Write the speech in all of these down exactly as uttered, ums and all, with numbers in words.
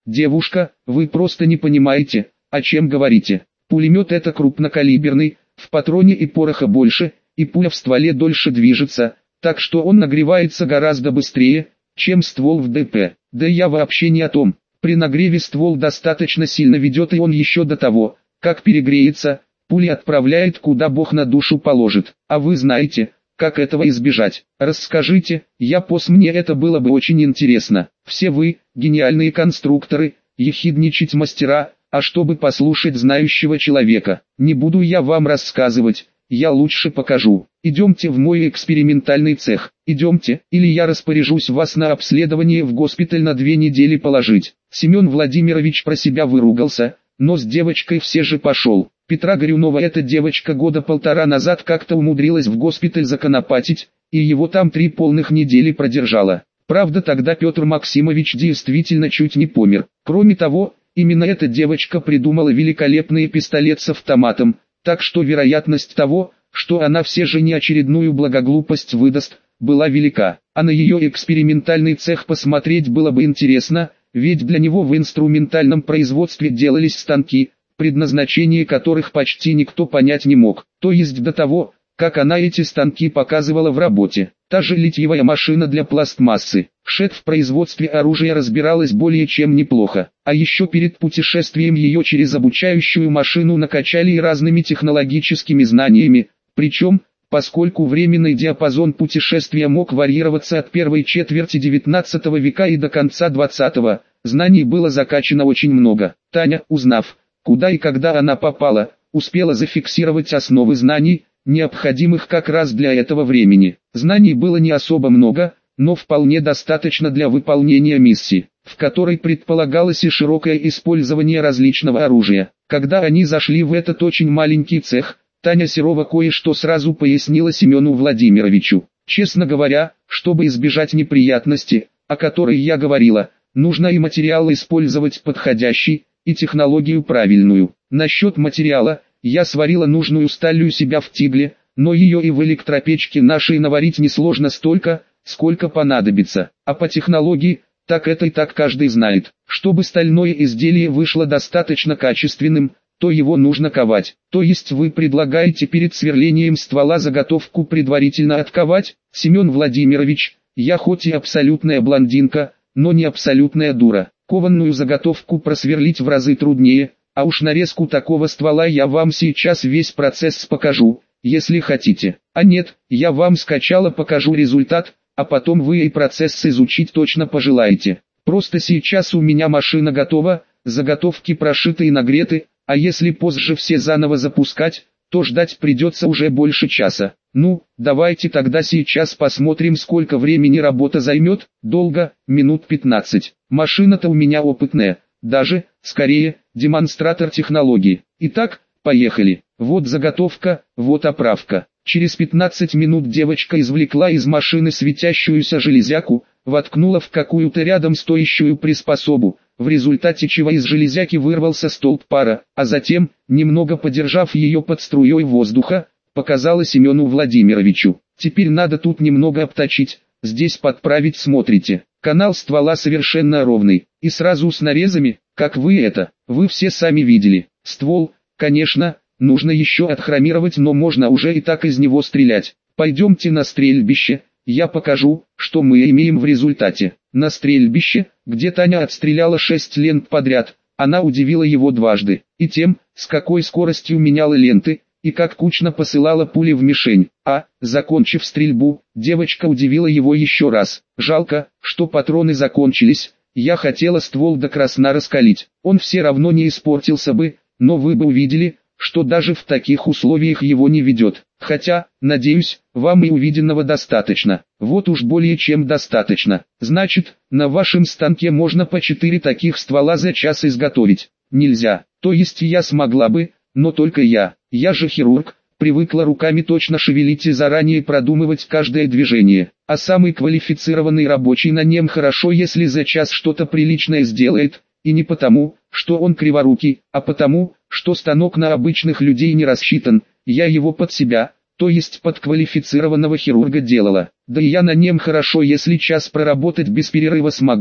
девушка, вы просто не понимаете, о чем говорите. Пулемет это крупнокалиберный, в патроне и пороха больше, и пуля в стволе дольше движется, так что он нагревается гораздо быстрее, чем ствол в ДП. Да я вообще не о том. При нагреве ствол достаточно сильно ведет, и он еще до того, как перегреется, пули отправляет куда Бог на душу положит. А вы знаете, как этого избежать? Расскажите, я пос мне это было бы очень интересно. Все вы, гениальные конструкторы, ехидничать мастера, а чтобы послушать знающего человека, не буду я вам рассказывать, я лучше покажу. Идемте в мой экспериментальный цех, идемте, или я распоряжусь вас на обследование в госпиталь на две недели положить. Семен Владимирович про себя выругался, но с девочкой все же пошел. Петра Горюнова эта девочка года полтора назад как-то умудрилась в госпиталь законопатить, и его там три полных недели продержала. Правда, тогда Петр Максимович действительно чуть не помер. Кроме того, именно эта девочка придумала великолепный пистолет с автоматом, так что вероятность того, что она все же не очередную благоглупость выдаст, была велика. А на ее экспериментальный цех посмотреть было бы интересно, ведь для него в инструментальном производстве делались станки, предназначение которых почти никто понять не мог, то есть до того, как она эти станки показывала в работе. Та же литьевая машина для пластмассы. Шет в производстве оружия разбиралась более чем неплохо, а еще перед путешествием ее через обучающую машину накачали и разными технологическими знаниями, причем, поскольку временный диапазон путешествия мог варьироваться от первой четверти девятнадцатого века и до конца двадцатого, знаний было закачано очень много. Таня, узнав, куда и когда она попала, успела зафиксировать основы знаний, необходимых как раз для этого времени. Знаний было не особо много, но вполне достаточно для выполнения миссии, в которой предполагалось и широкое использование различного оружия. Когда они зашли в этот очень маленький цех, Таня Серова кое-что сразу пояснила Семену Владимировичу. Честно говоря, чтобы избежать неприятности, о которой я говорила, нужно и материал использовать подходящий, и технологию правильную. Насчет материала, я сварила нужную сталь у себя в Тигле, но ее и в электропечке нашей наварить несложно столько, сколько понадобится. А по технологии, так это и так каждый знает. Чтобы стальное изделие вышло достаточно качественным, то его нужно ковать. То есть вы предлагаете перед сверлением ствола заготовку предварительно отковать? Семен Владимирович, я хоть и абсолютная блондинка, но не абсолютная дура. Кованную заготовку просверлить в разы труднее, а уж нарезку такого ствола я вам сейчас весь процесс покажу, если хотите. А нет, я вам скачала покажу результат, а потом вы и процесс изучить точно пожелаете. Просто сейчас у меня машина готова, заготовки прошиты и нагреты, а если позже все заново запускать, то ждать придется уже больше часа. Ну, давайте тогда сейчас посмотрим, сколько времени работа займет. Долго, минут пятнадцать. Машина-то у меня опытная, даже, скорее, демонстратор технологии. Итак, поехали. Вот заготовка, вот оправка. Через пятнадцать минут девочка извлекла из машины светящуюся железяку, воткнула в какую-то рядом стоящую приспособу, в результате чего из железяки вырвался столб пара, а затем, немного подержав ее под струей воздуха, показала Семену Владимировичу. Теперь надо тут немного обточить, здесь подправить, смотрите. Канал ствола совершенно ровный, и сразу с нарезами, как вы это, вы все сами видели. Ствол, конечно, нужно еще отхромировать, но можно уже и так из него стрелять. Пойдемте на стрельбище, я покажу, что мы имеем в результате. На стрельбище, где Таня отстреляла шесть лент подряд, она удивила его дважды, и тем, с какой скоростью меняла ленты, и как кучно посылала пули в мишень. А, закончив стрельбу, девочка удивила его еще раз. Жалко, что патроны закончились, я хотела ствол до красна раскалить. Он все равно не испортился бы, но вы бы увидели, что даже в таких условиях его не ведет. Хотя, надеюсь, вам и увиденного достаточно. Вот уж более чем достаточно. Значит, на вашем станке можно по четыре таких ствола за час изготовить. Нельзя. То есть я смогла бы, но только я. Я же хирург, привыкла руками точно шевелить и заранее продумывать каждое движение. А самый квалифицированный рабочий на нем хорошо, если за час что-то приличное сделает, и не потому, что он криворукий, а потому, что станок на обычных людей не рассчитан. Я его под себя, то есть под квалифицированного хирурга делала. Да и я на нем хорошо, если час проработать без перерыва смогу,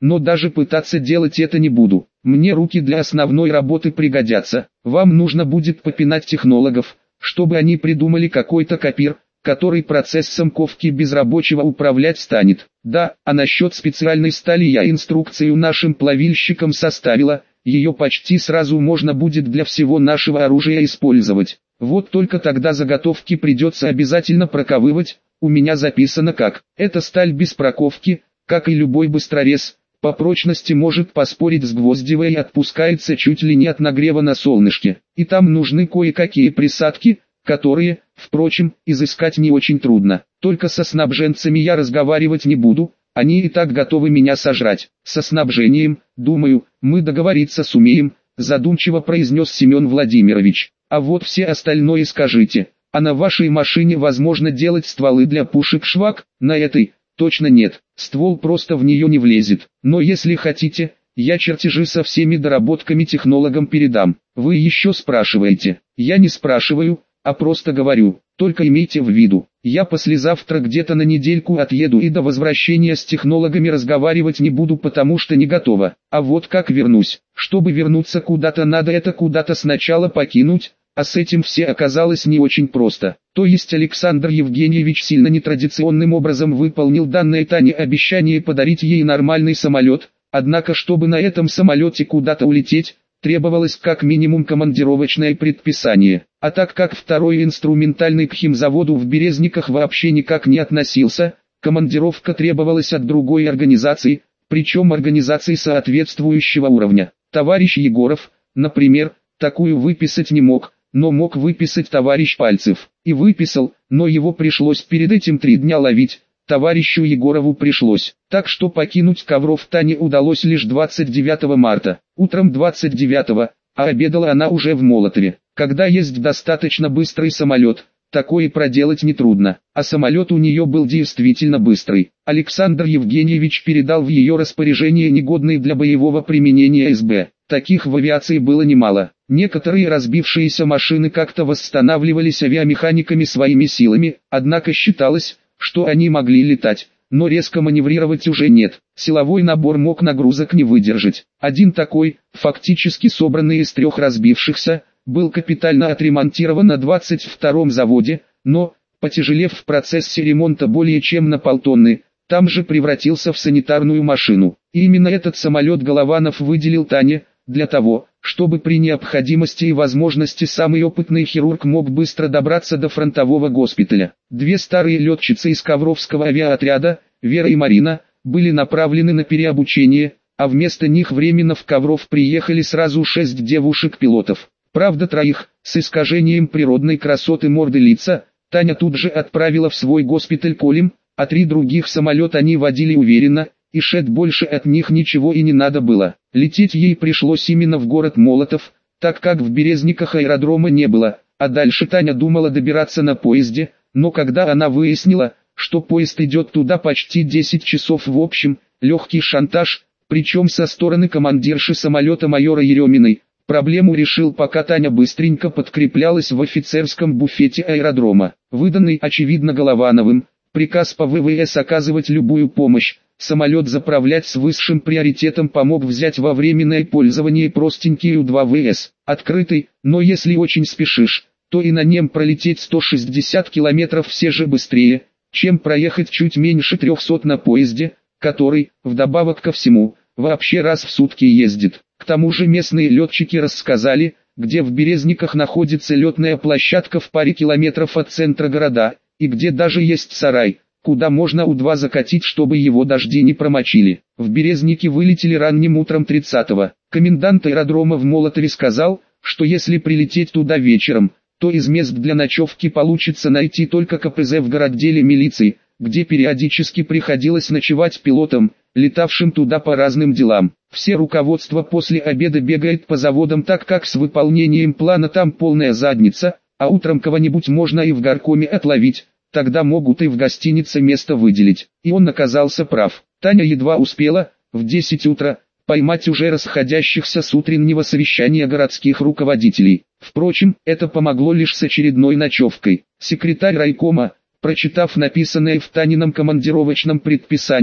но даже пытаться делать это не буду. Мне руки для основной работы пригодятся. Вам нужно будет попинать технологов, чтобы они придумали какой-то копир, который процессом ковки без рабочего управлять станет. Да, а насчет специальной стали я инструкцию нашим плавильщикам составила, ее почти сразу можно будет для всего нашего оружия использовать. Вот только тогда заготовки придется обязательно проковывать, у меня записано как. Эта сталь без проковки, как и любой быстрорез, по прочности может поспорить с гвоздевой и отпускается чуть ли не от нагрева на солнышке. И там нужны кое-какие присадки, которые, впрочем, изыскать не очень трудно. Только со снабженцами я разговаривать не буду, они и так готовы меня сожрать. Со снабжением, думаю, мы договориться сумеем, задумчиво произнес Семен Владимирович. А вот все остальное скажите, а на вашей машине возможно делать стволы для пушек «Швак»? На этой, точно нет, ствол просто в нее не влезет. Но если хотите, я чертежи со всеми доработками технологам передам. Вы еще спрашиваете? Я не спрашиваю, а просто говорю, только имейте в виду, я послезавтра где-то на недельку отъеду и до возвращения с технологами разговаривать не буду, потому что не готова. А вот как вернусь, чтобы вернуться куда-то надо это куда-то сначала покинуть, а с этим все оказалось не очень просто. То есть Александр Евгеньевич сильно нетрадиционным образом выполнил данное Тане обещание подарить ей нормальный самолет, однако чтобы на этом самолете куда-то улететь, требовалось как минимум командировочное предписание. А так как второй инструментальный к химзаводу в Березниках вообще никак не относился, командировка требовалась от другой организации, причем организации соответствующего уровня. Товарищ Егоров, например, такую выписать не мог, но мог выписать товарищ Пальцев. И выписал, но его пришлось перед этим три дня ловить. Товарищу Егорову пришлось, так что покинуть Ковров Тане удалось лишь двадцать девятого марта, утром двадцать девятого, а обедала она уже в Молотове. Когда есть достаточно быстрый самолет, такое проделать нетрудно, а самолет у нее был действительно быстрый. Александр Евгеньевич передал в ее распоряжение негодный для боевого применения эс бэ, таких в авиации было немало. Некоторые разбившиеся машины как-то восстанавливались авиамеханиками своими силами, однако считалось, что они могли летать, но резко маневрировать уже нет. Силовой набор мог нагрузок не выдержать. Один такой, фактически собранный из трех разбившихся, был капитально отремонтирован на двадцать втором заводе, но, потяжелев в процессе ремонта более чем на полтонны, там же превратился в санитарную машину. И именно этот самолет Голованов выделил Тане, для того, чтобы при необходимости и возможности самый опытный хирург мог быстро добраться до фронтового госпиталя. Две старые летчицы из Ковровского авиаотряда, Вера и Марина, были направлены на переобучение, а вместо них временно в Ковров приехали сразу шесть девушек-пилотов. Правда, троих, с искажением природной красоты морды лица, Таня тут же отправила в свой госпиталь Колем, а три других самолет они водили уверенно, и шед больше от них ничего и не надо было. Лететь ей пришлось именно в город Молотов, так как в Березниках аэродрома не было, а дальше Таня думала добираться на поезде, но когда она выяснила, что поезд идет туда почти десять часов в общем, легкий шантаж, причем со стороны командирши самолета майора Ереминой, проблему решил, пока Таня быстренько подкреплялась в офицерском буфете аэродрома. Выданный, очевидно, Головановым, приказ по вэ вэ эс оказывать любую помощь, самолет заправлять с высшим приоритетом помог взять во временное пользование простенький ю два вэ эс, открытый, но если очень спешишь, то и на нем пролететь сто шестьдесят километров все же быстрее, чем проехать чуть меньше трехсот на поезде, который, вдобавок ко всему, вообще раз в сутки ездит. К тому же местные летчики рассказали, где в Березниках находится летная площадка в паре километров от центра города, и где даже есть сарай, куда можно У два закатить, чтобы его дожди не промочили. В Березники вылетели ранним утром тридцатого. Комендант аэродрома в Молотове сказал, что если прилететь туда вечером, то из мест для ночевки получится найти только ка пэ зэ в городделе милиции, где периодически приходилось ночевать пилотам, летавшим туда по разным делам. Все руководство после обеда бегает по заводам, так как с выполнением плана там полная задница, а утром кого-нибудь можно и в горкоме отловить, тогда могут и в гостинице место выделить. И он оказался прав. Таня едва успела, в десять утра, поймать уже расходящихся с утреннего совещания городских руководителей. Впрочем, это помогло лишь с очередной ночевкой. Секретарь райкома, прочитав написанное в Танином командировочном предписании,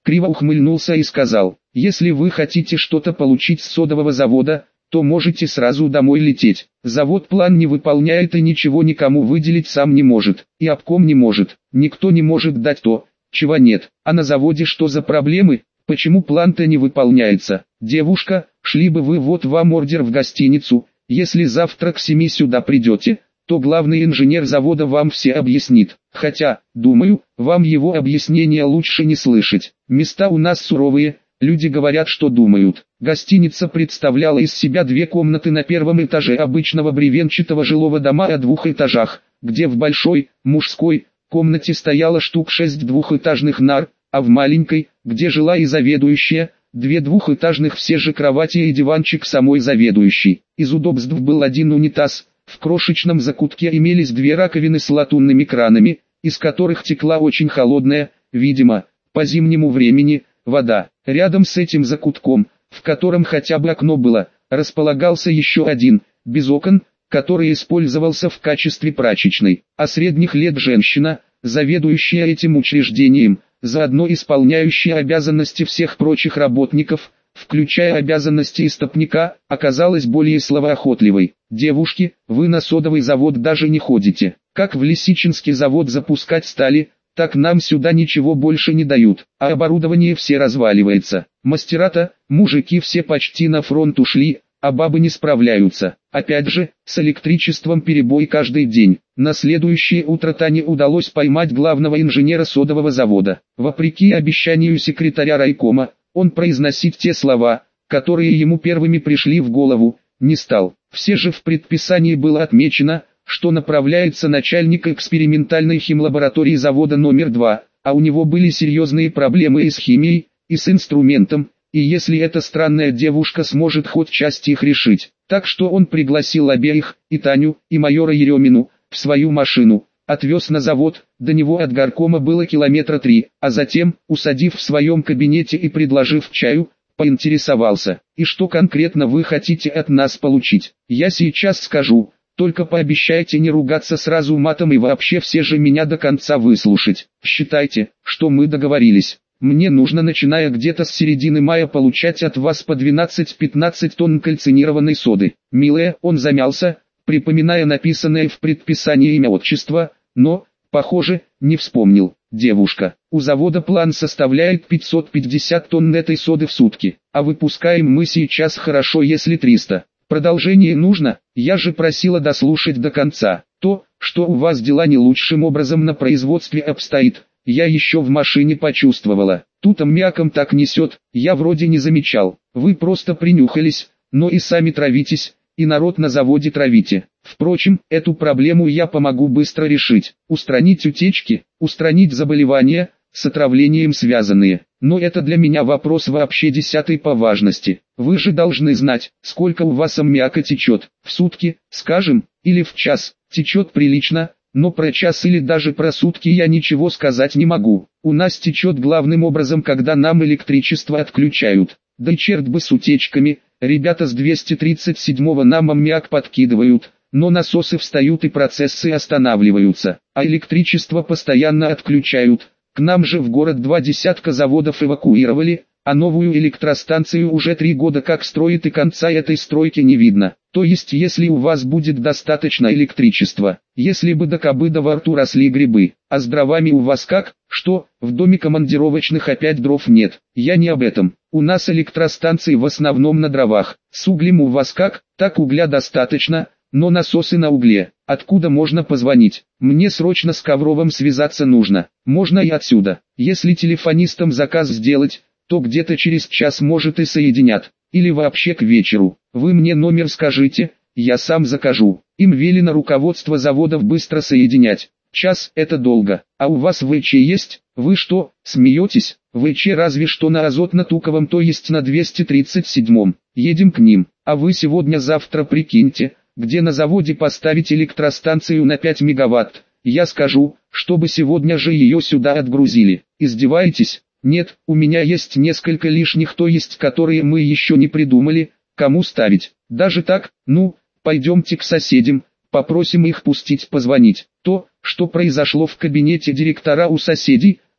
криво ухмыльнулся и сказал: «Если вы хотите что-то получить с содового завода, то можете сразу домой лететь. Завод план не выполняет и ничего никому выделить сам не может, и обком не может, никто не может дать то, чего нет. А на заводе что за проблемы? Почему план-то не выполняется? Девушка, шли бы вы, вот вам ордер в гостиницу, если завтра к семи сюда придете, то главный инженер завода вам все объяснит. Хотя, думаю, вам его объяснения лучше не слышать. Места у нас суровые, люди говорят, что думают». Гостиница представляла из себя две комнаты на первом этаже обычного бревенчатого жилого дома о двух этажах, где в большой, мужской, комнате стояло штук шесть двухэтажных нар, а в маленькой, где жила и заведующая, две двухэтажных, все же кровати и диванчик самой заведующей. Из удобств был один унитаз, в крошечном закутке имелись две раковины с латунными кранами, из которых текла очень холодная, видимо, по зимнему времени, вода. Рядом с этим закутком, в котором хотя бы окно было, располагался еще один, без окон, который использовался в качестве прачечной. А средних лет женщина, заведующая этим учреждением, заодно исполняющая обязанности всех прочих работников, включая обязанности истопника, оказалась более словоохотливой. «Девушки, вы на содовый завод даже не ходите. Как в Лисичинский завод запускать стали, так нам сюда ничего больше не дают, а оборудование все разваливается. Мастера-то, мужики все почти на фронт ушли, а бабы не справляются. Опять же, с электричеством перебой каждый день». На следующее утро Тане удалось поймать главного инженера содового завода. Вопреки обещанию секретаря райкома, он произносить те слова, которые ему первыми пришли в голову, не стал. Все же в предписании было отмечено, что направляется начальник экспериментальной химлаборатории завода номер два, а у него были серьезные проблемы и с химией, и с инструментом, и если эта странная девушка сможет хоть часть их решить. Так что он пригласил обеих, и Таню, и майора Еремину, в свою машину, отвез на завод, до него от горкома было километра три, а затем, усадив в своем кабинете и предложив чаю, поинтересовался: «И что конкретно вы хотите от нас получить? Я сейчас скажу, только пообещайте не ругаться сразу матом и вообще все же меня до конца выслушать. Считайте, что мы договорились. Мне нужно, начиная где-то с середины мая, получать от вас по двенадцать-пятнадцать тонн кальцинированной соды». «Милая», он замялся, припоминая написанное в предписании имя отчества, но, похоже, не вспомнил. «Девушка, у завода план составляет пятьсот пятьдесят тонн этой соды в сутки, а выпускаем мы сейчас хорошо если триста. Продолжение нужно? Я же просила дослушать до конца. То, что у вас дела не лучшим образом на производстве обстоит, я еще в машине почувствовала. Тут аммиаком так несет, я вроде не замечал. Вы просто принюхались, но и сами травитесь, и народ на заводе травите. Впрочем, эту проблему я помогу быстро решить. Устранить утечки, устранить заболевания, с отравлением связанные. Но это для меня вопрос вообще десятый по важности. Вы же должны знать, сколько у вас аммиака течет. В сутки, скажем, или в час. Течет прилично, но про час или даже про сутки я ничего сказать не могу. У нас течет главным образом, когда нам электричество отключают. Да и черт бы с утечками, ребята с двести тридцать седьмого нам аммиак подкидывают, но насосы встают и процессы останавливаются, а электричество постоянно отключают. К нам же в город два десятка заводов эвакуировали, а новую электростанцию уже три года как строят и конца этой стройки не видно. То есть если у вас будет достаточно электричества, если бы до кобыда во рту росли грибы, а с дровами у вас как, что, в доме командировочных опять дров нет, я не об этом. У нас электростанции в основном на дровах, с углем у вас как, так угля достаточно, но насосы на угле. Откуда можно позвонить? Мне срочно с Ковровым связаться нужно. Можно и отсюда. Если телефонистам заказ сделать, то где-то через час может и соединят. Или вообще к вечеру. Вы мне номер скажите, я сам закажу. Им велено руководство заводов быстро соединять. Час – это долго. А у вас ВЧ есть? Вы что, смеетесь? ВЧ разве что на Азотно-Туковом, то есть на двести тридцать седьмом. Едем к ним. А вы сегодня-завтра прикиньте, где на заводе поставить электростанцию на пять мегаватт. Я скажу, чтобы сегодня же ее сюда отгрузили. Издеваетесь? Нет, у меня есть несколько лишних, то есть которые мы еще не придумали, кому ставить. Даже так, ну, пойдемте к соседям, попросим их пустить позвонить. То, что произошло в кабинете директора у соседей,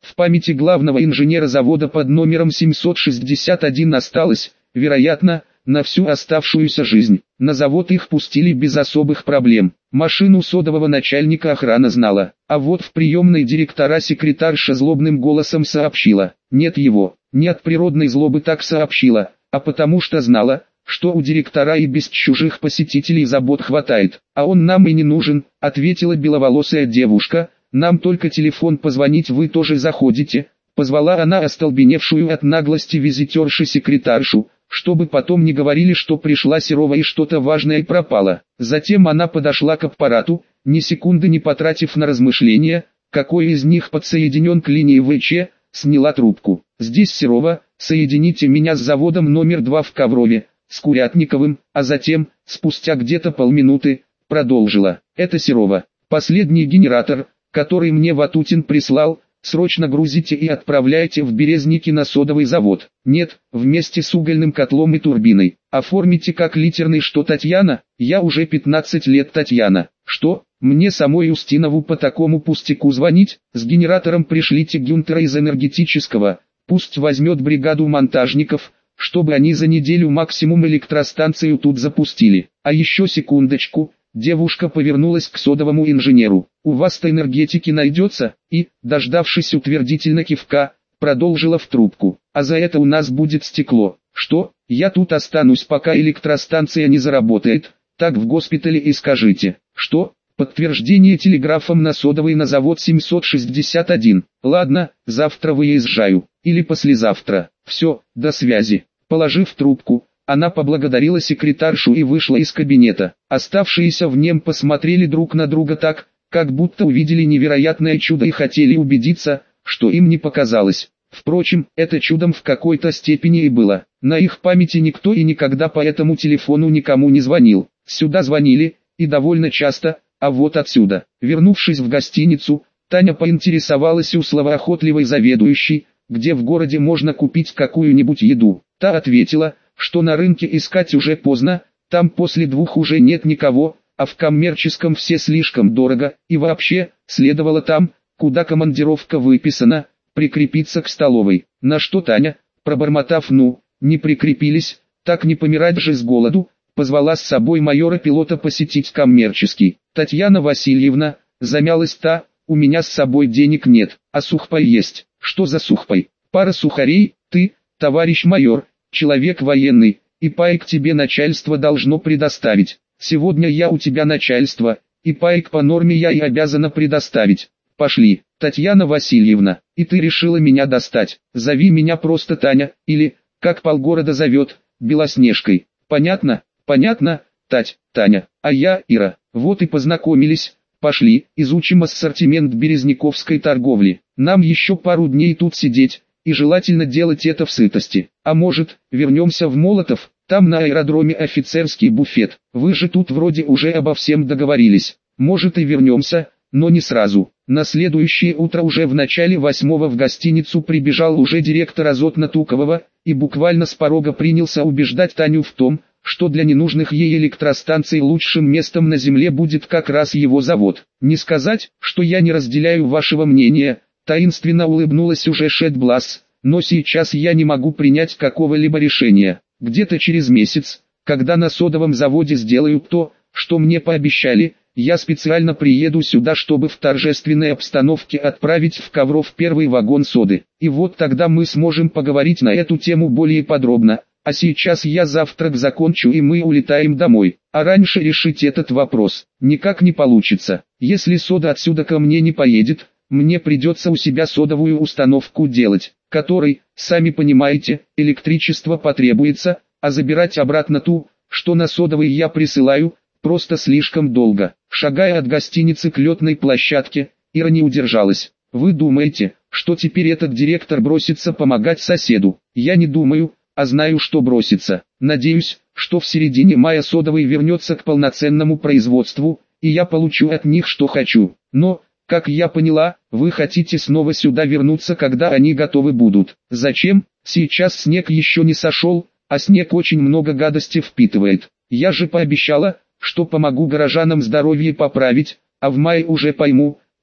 В памяти главного инженера завода под номером семьсот шестьдесят один осталось, вероятно, на всю оставшуюся жизнь. На завод их пустили без особых проблем. Машину содового начальника охрана знала. А вот в приемной директора секретарша злобным голосом сообщила: нет его. Не от природной злобы так сообщила, а потому что знала, что у директора и без чужих посетителей забот хватает. А он нам и не нужен, ответила беловолосая девушка. Нам только телефон позвонить, вы тоже заходите. Позвала она остолбеневшую от наглости визитерши секретаршу, чтобы потом не говорили, что пришла Серова и что-то важное пропало. Затем она подошла к аппарату, ни секунды не потратив на размышления, какой из них подсоединен к линии ВЧ, сняла трубку. Здесь Серова, соедините меня с заводом номер два в Коврове, с Курятниковым, а затем, спустя где-то полминуты, продолжила. Это Серова, последний генератор, который мне Ватутин прислал, срочно грузите и отправляйте в Березники на содовый завод. Нет, вместе с угольным котлом и турбиной. Оформите как литерный, что Татьяна, я уже пятнадцать лет Татьяна. Что, мне самой Устинову по такому пустяку звонить? С генератором пришлите Гюнтера из энергетического, пусть возьмет бригаду монтажников, чтобы они за неделю максимум электростанцию тут запустили. А еще секундочку. Девушка повернулась к содовому инженеру. «У вас-то энергетики найдется?» И, дождавшись утвердительно кивка, продолжила в трубку. «А за это у нас будет стекло. Что? Я тут останусь, пока электростанция не заработает. Так в госпитале и скажите. Что? Подтверждение телеграфом на содовый на завод семьсот шестьдесят один. Ладно, завтра выезжаю. Или послезавтра. Все, до связи». Положив трубку, она поблагодарила секретаршу и вышла из кабинета. Оставшиеся в нем посмотрели друг на друга так, как будто увидели невероятное чудо и хотели убедиться, что им не показалось. Впрочем, это чудом в какой-то степени и было. На их памяти никто и никогда по этому телефону никому не звонил. Сюда звонили, и довольно часто, а вот отсюда. Вернувшись в гостиницу, Таня поинтересовалась у словоохотливой заведующей, где в городе можно купить какую-нибудь еду. Та ответила, что на рынке искать уже поздно, там после двух уже нет никого, а в коммерческом все слишком дорого, и вообще, следовало там, куда командировка выписана, прикрепиться к столовой. На что Таня, пробормотав «ну, не прикрепились, так не помирать же с голоду», позвала с собой майора-пилота посетить коммерческий. «Татьяна Васильевна», замялась та, «у меня с собой денег нет, а сухпай есть». «Что за сухпай?» «Пара сухарей, ты, товарищ майор, человек военный, и паек тебе начальство должно предоставить. Сегодня я у тебя начальство, и паек по норме я и обязана предоставить. Пошли, Татьяна Васильевна, и ты решила меня достать. Зови меня просто Таня, или, как полгорода зовет, Белоснежкой. Понятно? Понятно, Тать, Таня, а я Ира. Вот и познакомились. Пошли, изучим ассортимент березниковской торговли. Нам еще пару дней тут сидеть, и желательно делать это в сытости. А может, вернемся в Молотов, там на аэродроме офицерский буфет. Вы же тут вроде уже обо всем договорились. Может и вернемся, но не сразу». На следующее утро уже в начале восьмого в гостиницу прибежал уже директор Азотно-Тукового, и буквально с порога принялся убеждать Таню в том, что для ненужных ей электростанций лучшим местом на земле будет как раз его завод. «Не сказать, что я не разделяю вашего мнения», таинственно улыбнулась уже Шетблас, «но сейчас я не могу принять какого-либо решения. Где-то через месяц, когда на содовом заводе сделают то, что мне пообещали, я специально приеду сюда, чтобы в торжественной обстановке отправить в Ковров первый вагон соды. И вот тогда мы сможем поговорить на эту тему более подробно. А сейчас я завтрак закончу и мы улетаем домой. А раньше решить этот вопрос никак не получится. Если сода отсюда ко мне не поедет, мне придется у себя содовую установку делать, которой, сами понимаете, электричество потребуется, а забирать обратно ту, что на содовой я присылаю, просто слишком долго». Шагая от гостиницы к летной площадке, Ира не удержалась. «Вы думаете, что теперь этот директор бросится помогать соседу?» «Я не думаю, а знаю, что бросится. Надеюсь, что в середине мая содовый вернется к полноценному производству, и я получу от них что хочу. Но, как я поняла, вы хотите снова сюда вернуться, когда они готовы будут. Зачем? Сейчас снег еще не сошел, а снег очень много гадости впитывает. Я же пообещала, что помогу горожанам здоровье поправить, а в мае уже пойму,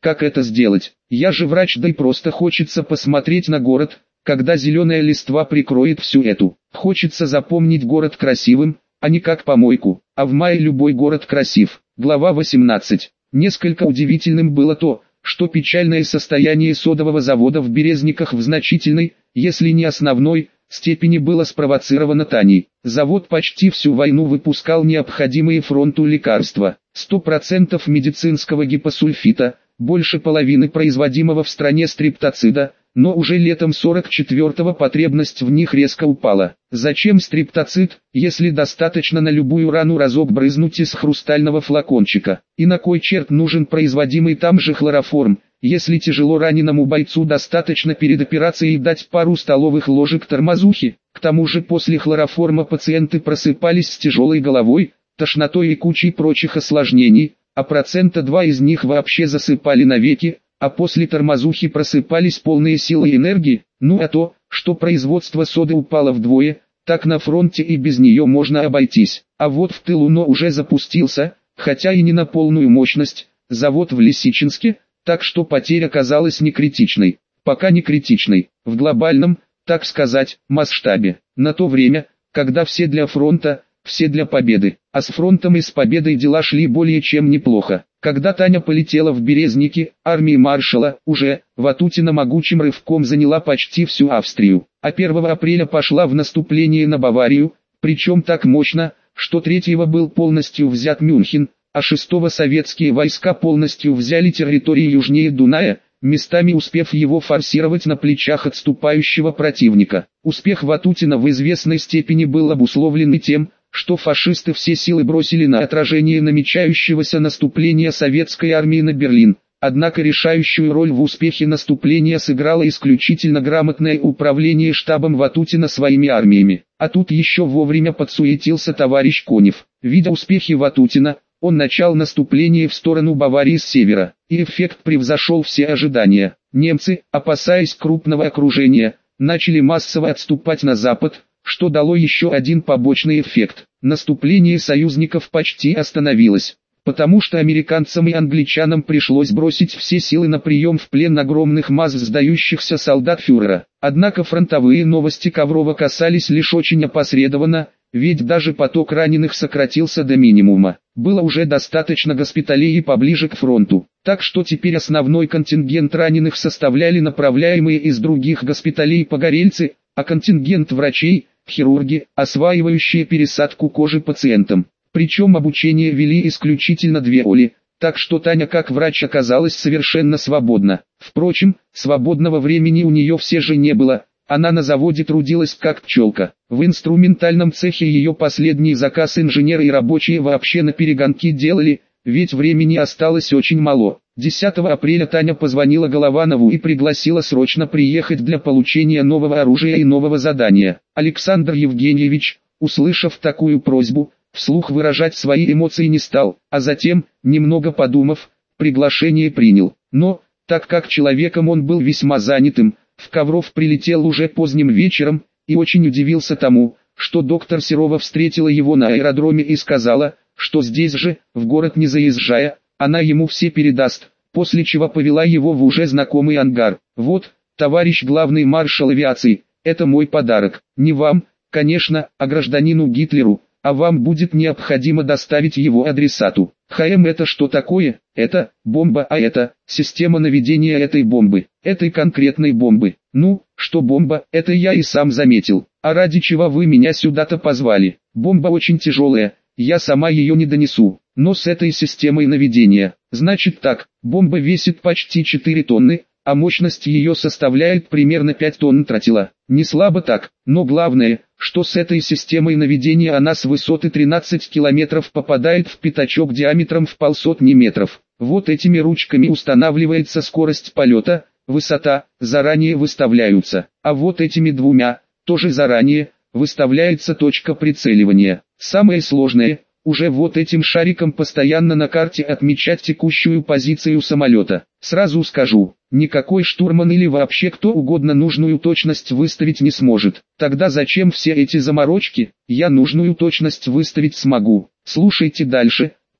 Как это сделать? Я же врач, да и просто хочется посмотреть на город, когда зеленая листва прикроет всю эту. Хочется запомнить город красивым, а не как помойку. А в мае любой город красив. Глава восемнадцать. Несколько удивительным было то, что печальное состояние содового завода в Березниках в значительной, если не основной, степени было спровоцировано Таней. Завод почти всю войну выпускал необходимые фронту лекарства. сто процентов медицинского гипосульфита, больше половины производимого в стране стриптоцида, но уже летом сорок четвёртого потребность в них резко упала. Зачем стриптоцид, если достаточно на любую рану разок брызнуть из хрустального флакончика? И на кой черт нужен производимый там же хлороформ, если тяжело раненому бойцу достаточно перед операцией дать пару столовых ложек тормозухи? К тому же после хлороформа пациенты просыпались с тяжелой головой, тошнотой и кучей прочих осложнений, а процента два из них вообще засыпали навеки, а после тормозухи просыпались полные силы и энергии. Ну а то, что производство соды упало вдвое, так на фронте и без нее можно обойтись. А вот в тылу но уже запустился, хотя и не на полную мощность, завод в Лисичинске, так что потеря казалась не критичной. Пока не критичной, в глобальном, так сказать, масштабе. На то время, когда все для фронта, все для победы, а с фронтом и с победой дела шли более чем неплохо. Когда Таня полетела в Березники, армия маршала, уже, Ватутина могучим рывком заняла почти всю Австрию, а первого апреля пошла в наступление на Баварию, причем так мощно, что третьего был полностью взят Мюнхен, а шестого советские войска полностью взяли территории южнее Дуная, местами успев его форсировать на плечах отступающего противника. Успех Ватутина в известной степени был обусловлен и тем, что фашисты все силы бросили на отражение намечающегося наступления советской армии на Берлин. Однако решающую роль в успехе наступления сыграло исключительно грамотное управление штабом Ватутина своими армиями. А тут еще вовремя подсуетился товарищ Конев. Видя успехи Ватутина, он начал наступление в сторону Баварии с севера, и эффект превзошел все ожидания. Немцы, опасаясь крупного окружения, начали массово отступать на запад, что дало еще один побочный эффект. Наступление союзников почти остановилось, потому что американцам и англичанам пришлось бросить все силы на прием в плен огромных масс сдающихся солдат фюрера. Однако фронтовые новости Коврова касались лишь очень опосредованно, ведь даже поток раненых сократился до минимума. Было уже достаточно госпиталей и поближе к фронту, так что теперь основной контингент раненых составляли направляемые из других госпиталей погорельцы, а контингент врачей – хирурги, осваивающие пересадку кожи пациентам. Причем обучение вели исключительно две Оли, так что Таня как врач оказалась совершенно свободна. Впрочем, свободного времени у нее все же не было, она на заводе трудилась как пчелка. В инструментальном цехе ее последний заказ инженеры и рабочие вообще на перегонки делали, ведь времени осталось очень мало. десятого апреля Таня позвонила Голованову и пригласила срочно приехать для получения нового оружия и нового задания. Александр Евгеньевич, услышав такую просьбу, вслух выражать свои эмоции не стал, а затем, немного подумав, приглашение принял. Но, так как человеком он был весьма занятым, в Ковров прилетел уже поздним вечером, и очень удивился тому, что доктор Серова встретила его на аэродроме и сказала, что здесь же, в город не заезжая, она ему все передаст, после чего повела его в уже знакомый ангар. Вот, товарищ главный маршал авиации, это мой подарок, не вам, конечно, а гражданину Гитлеру, а вам будет необходимо доставить его адресату. ХМ это что такое? Это бомба, а это система наведения этой бомбы, этой конкретной бомбы. Ну, что бомба, это я и сам заметил. А ради чего вы меня сюда-то позвали? Бомба очень тяжелая, я сама ее не донесу, но с этой системой наведения. Значит так, бомба весит почти четыре тонны, а мощность ее составляет примерно пять тонн тротила. Не слабо так, но главное, что с этой системой наведения она с высоты тринадцать километров попадает в пятачок диаметром в полсотни метров. Вот этими ручками устанавливается скорость полета, высота, заранее выставляются, а вот этими двумя, тоже заранее, выставляется точка прицеливания. Самое сложное, уже вот этим шариком постоянно на карте отмечать текущую позицию самолета. Сразу скажу, никакой штурман или вообще кто угодно нужную точность выставить не сможет. Тогда зачем все эти заморочки? Я нужную точность выставить смогу. Слушайте дальше,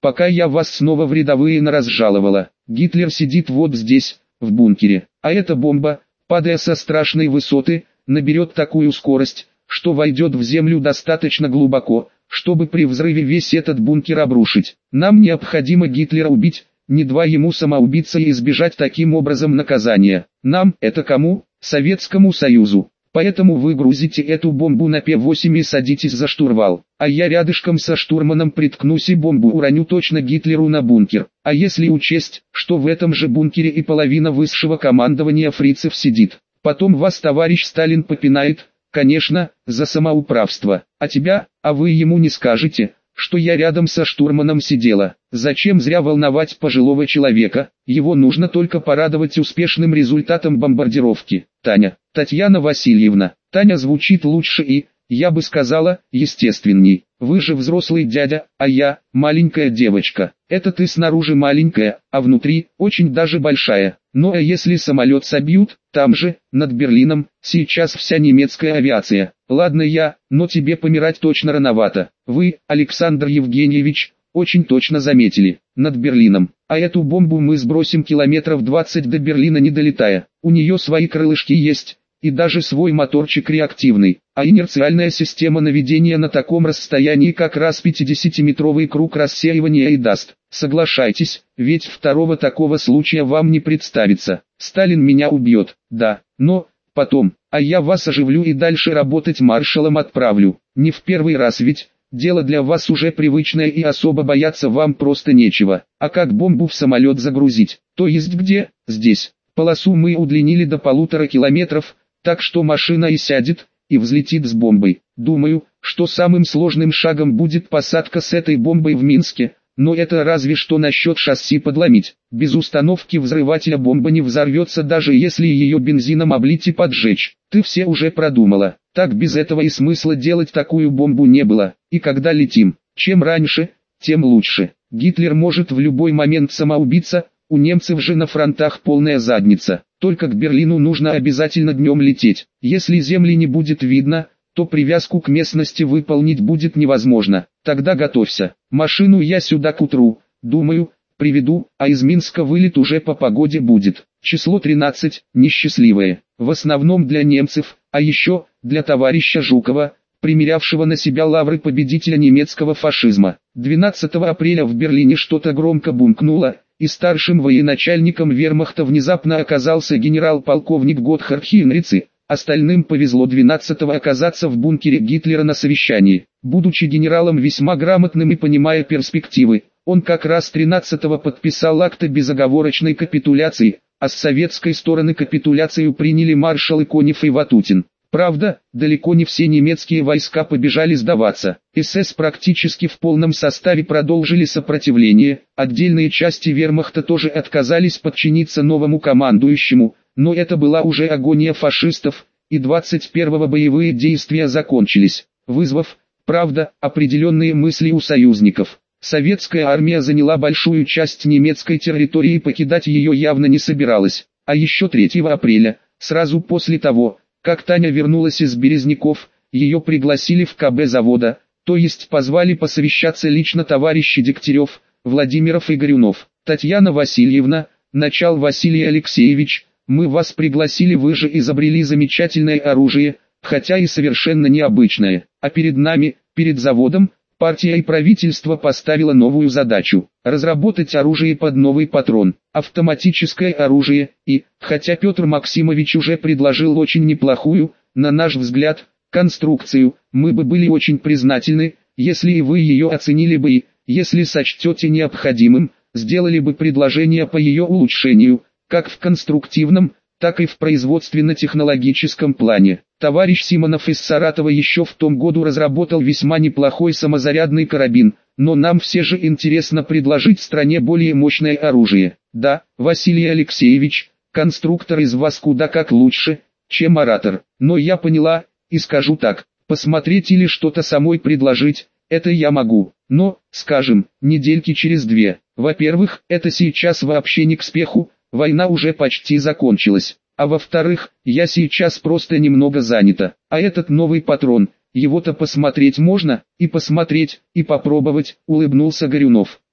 пока я вас снова в рядовые наразжаловала. Гитлер сидит вот здесь, в бункере, а эта бомба, падая со страшной высоты, наберет такую скорость, что войдет в землю достаточно глубоко, чтобы при взрыве весь этот бункер обрушить. Нам необходимо Гитлера убить, не два ему самоубийца и избежать таким образом наказания. Нам, это кому? Советскому Союзу. Поэтому вы грузите эту бомбу на П восемь и садитесь за штурвал. А я рядышком со штурманом приткнусь и бомбу уроню точно Гитлеру на бункер. А если учесть, что в этом же бункере и половина высшего командования фрицев сидит, потом вас товарищ Сталин попинает, конечно, за самоуправство. А тебя, а вы ему не скажете, что я рядом со штурманом сидела. Зачем зря волновать пожилого человека, его нужно только порадовать успешным результатом бомбардировки. Таня, Татьяна Васильевна, Таня звучит лучше и, я бы сказала, естественней. Вы же взрослый дядя, а я, маленькая девочка. Это ты снаружи маленькая, а внутри, очень даже большая. Ну а если самолет собьют, там же, над Берлином, сейчас вся немецкая авиация. Ладно я, но тебе помирать точно рановато. Вы, Александр Евгеньевич, очень точно заметили, над Берлином. А эту бомбу мы сбросим километров двадцать до Берлина не долетая. У нее свои крылышки есть, и даже свой моторчик реактивный. А инерциальная система наведения на таком расстоянии как раз пятидесятиметровый круг рассеивания и даст. Соглашайтесь, ведь второго такого случая вам не представится. Сталин меня убьет, да, но, потом, а я вас оживлю и дальше работать маршалом отправлю. Не в первый раз ведь. Дело для вас уже привычное и особо бояться вам просто нечего. А как бомбу в самолет загрузить? То есть где? Здесь. Полосу мы удлинили до полутора километров, так что машина и сядет, и взлетит с бомбой. Думаю, что самым сложным шагом будет посадка с этой бомбой в Минске, но это разве что насчет шасси подломить. Без установки взрывателя бомба не взорвется, даже если ее бензином облить и поджечь. Ты все уже продумала. Так без этого и смысла делать такую бомбу не было. И когда летим, чем раньше, тем лучше. Гитлер может в любой момент самоубиться, у немцев же на фронтах полная задница. Только к Берлину нужно обязательно днем лететь. Если земли не будет видно, то привязку к местности выполнить будет невозможно. Тогда готовься. Машину я сюда к утру, думаю, приведу, а из Минска вылет уже по погоде будет. Число тринадцать, несчастливое. В основном для немцев, а еще, для товарища Жукова, примерявшего на себя лавры победителя немецкого фашизма. двенадцатого апреля в Берлине что-то громко бумкнуло, и старшим военачальником вермахта внезапно оказался генерал-полковник Готхард Хейнриц. Остальным повезло двенадцатого оказаться в бункере Гитлера на совещании. Будучи генералом весьма грамотным и понимая перспективы, он как раз тринадцатого подписал акт о безоговорочной капитуляции, а с советской стороны капитуляцию приняли маршалы Конев и Ватутин. Правда, далеко не все немецкие войска побежали сдаваться. СС практически в полном составе продолжили сопротивление, отдельные части вермахта тоже отказались подчиниться новому командующему, но это была уже агония фашистов, и двадцать первого боевые действия закончились, вызвав, правда, определенные мысли у союзников. Советская армия заняла большую часть немецкой территории и покидать ее явно не собиралась. А еще третьего апреля, сразу после того, как Таня вернулась из Березников, ее пригласили в ка бэ завода, то есть позвали посовещаться лично товарищи Дегтярев, Владимиров и Горюнов. Татьяна Васильевна, начал Василий Алексеевич, мы вас пригласили, вы же изобрели замечательное оружие, хотя и совершенно необычное. А перед нами, перед заводом, партия и правительство поставило новую задачу – разработать оружие под новый патрон, автоматическое оружие, и, хотя Петр Максимович уже предложил очень неплохую, на наш взгляд, конструкцию, мы бы были очень признательны, если и вы ее оценили бы и, если сочтете необходимым, сделали бы предложение по ее улучшению, как в конструктивном, так и в производственно-технологическом плане. Товарищ Симонов из Саратова еще в том году разработал весьма неплохой самозарядный карабин, но нам все же интересно предложить стране более мощное оружие. Да, Василий Алексеевич, конструктор из вас куда как лучше, чем оратор, но я поняла, и скажу так, посмотреть или что-то самой предложить, это я могу, но, скажем, недельки через две. Во-первых, это сейчас вообще не к спеху, война уже почти закончилась. А во-вторых, я сейчас просто немного занята. А этот новый патрон, его-то посмотреть можно, и посмотреть, и попробовать, улыбнулся Горюнов.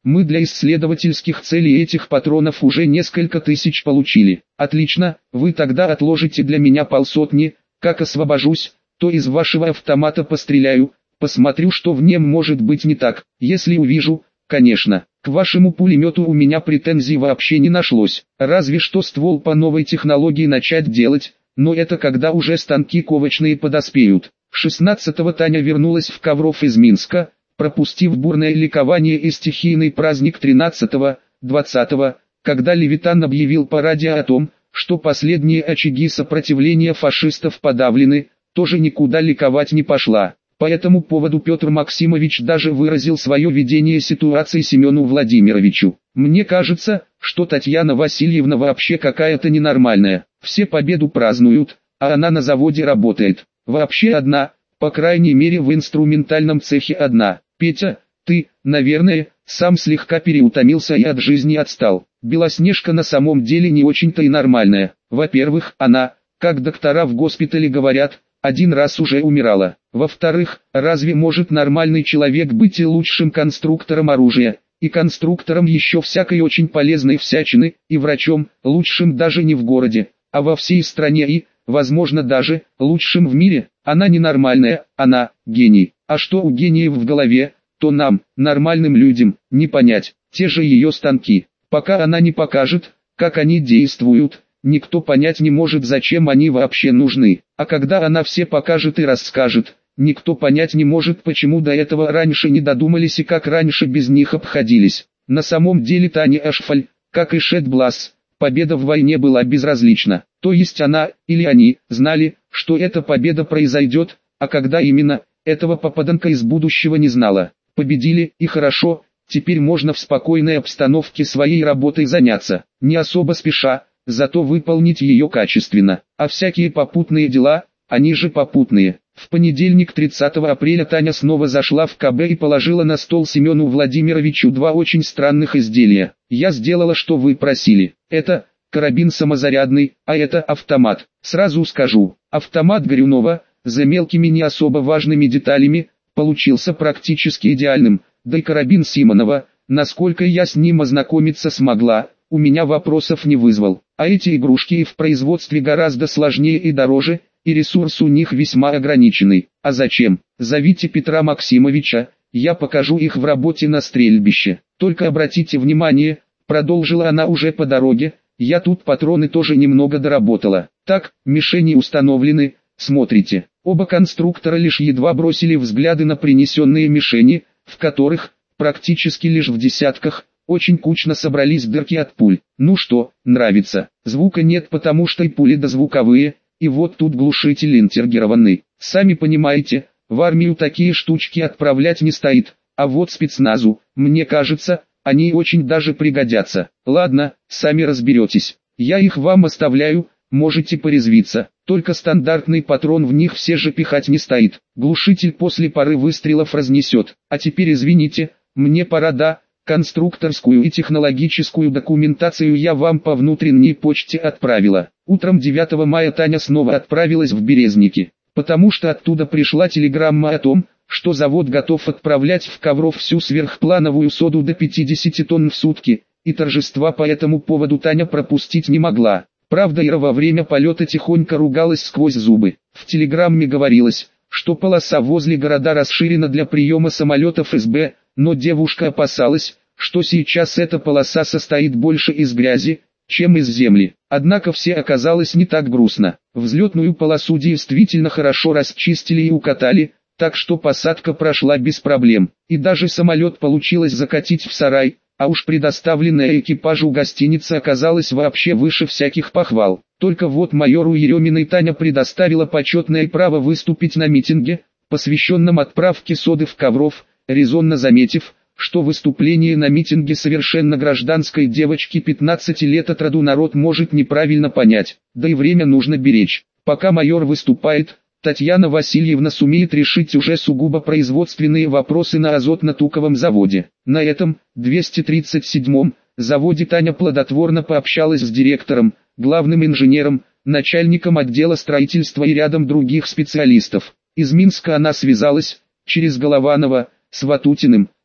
Мы для исследовательских целей этих патронов уже несколько тысяч получили. Отлично, вы тогда отложите для меня полсотни, как освобожусь, то из вашего автомата постреляю, посмотрю, что в нем может быть не так, если увижу, конечно. К вашему пулемету у меня претензий вообще не нашлось, разве что ствол по новой технологии начать делать, но это когда уже станки ковочные подоспеют. шестнадцатого Таня вернулась в Ковров из Минска, пропустив бурное ликование и стихийный праздник тринадцатого, двадцатого, когда Левитан объявил по радио о том, что последние очаги сопротивления фашистов подавлены, тоже никуда ликовать не пошла. По этому поводу Петр Максимович даже выразил свое видение ситуации Семену Владимировичу. «Мне кажется, что Татьяна Васильевна вообще какая-то ненормальная. Все победу празднуют, а она на заводе работает. Вообще одна, по крайней мере в инструментальном цехе одна. Петя, ты, наверное, сам слегка переутомился и от жизни отстал. Белоснежка на самом деле не очень-то и нормальная. Во-первых, она, как доктора в госпитале говорят, один раз уже умирала. Во-вторых, разве может нормальный человек быть и лучшим конструктором оружия, и конструктором еще всякой очень полезной всячины, и врачом, лучшим даже не в городе, а во всей стране и, возможно даже, лучшим в мире? Она ненормальная, она, гений. А что у гениев в голове, то нам, нормальным людям, не понять. Те же ее станки. Пока она не покажет, как они действуют, никто понять не может, зачем они вообще нужны. А когда она все покажет и расскажет, никто понять не может, почему до этого раньше не додумались и как раньше без них обходились. На самом деле Тане Ашфаль, как и Шет Блас, победа в войне была безразлична. То есть она, или они, знали, что эта победа произойдет, а когда именно, этого попаданка из будущего не знала. Победили, и хорошо, теперь можно в спокойной обстановке своей работой заняться, не особо спеша, зато выполнить ее качественно. А всякие попутные дела, они же попутные. В понедельник тридцатого апреля Таня снова зашла в ка бэ и положила на стол Семену Владимировичу два очень странных изделия. «Я сделала, что вы просили. Это карабин самозарядный, а это автомат. Сразу скажу, автомат Горюнова, за мелкими не особо важными деталями, получился практически идеальным, да и карабин Симонова, насколько я с ним ознакомиться смогла, у меня вопросов не вызвал. А эти игрушки и в производстве гораздо сложнее и дороже, и ресурс у них весьма ограниченный. А зачем? Зовите Петра Максимовича, я покажу их в работе на стрельбище. Только обратите внимание, продолжила она уже по дороге, я тут патроны тоже немного доработала. Так, мишени установлены, смотрите». Оба конструктора лишь едва бросили взгляды на принесенные мишени, в которых, практически лишь в десятках, очень кучно собрались дырки от пуль. «Ну что, нравится?» Звука нет, потому что и пули дозвуковые, и вот тут глушитель интегрированный. Сами понимаете, в армию такие штучки отправлять не стоит, а вот спецназу, мне кажется, они очень даже пригодятся. Ладно, сами разберетесь. Я их вам оставляю, можете порезвиться. Только стандартный патрон в них все же пихать не стоит. Глушитель после пары выстрелов разнесет. А теперь извините, мне пора, да. Конструкторскую и технологическую документацию я вам по внутренней почте отправила. Утром девятого мая Таня снова отправилась в Березники, потому что оттуда пришла телеграмма о том, что завод готов отправлять в Ковров всю сверхплановую соду до пятидесяти тонн в сутки, и торжества по этому поводу Таня пропустить не могла. Правда, Ира во время полета тихонько ругалась сквозь зубы. В телеграмме говорилось, что полоса возле города расширена для приема самолетов эс бэ, но девушка опасалась, что сейчас эта полоса состоит больше из грязи, чем из земли. Однако все оказалось не так грустно. Взлетную полосу действительно хорошо расчистили и укатали, так что посадка прошла без проблем. И даже самолет получилось закатить в сарай, а уж предоставленная экипажу гостиница оказалась вообще выше всяких похвал. Только вот майору Ереминой Таня предоставила почетное право выступить на митинге, посвященном отправке соды в Ковров, резонно заметив, что выступление на митинге совершенно гражданской девочки пятнадцати лет от роду народ может неправильно понять, да и время нужно беречь. Пока майор выступает, Татьяна Васильевна сумеет решить уже сугубо производственные вопросы на азотно-туковом заводе. На этом, двести тридцать седьмом, заводе Таня плодотворно пообщалась с директором, главным инженером, начальником отдела строительства и рядом других специалистов. Из Минска она связалась, через Голованова, с Ватутиным,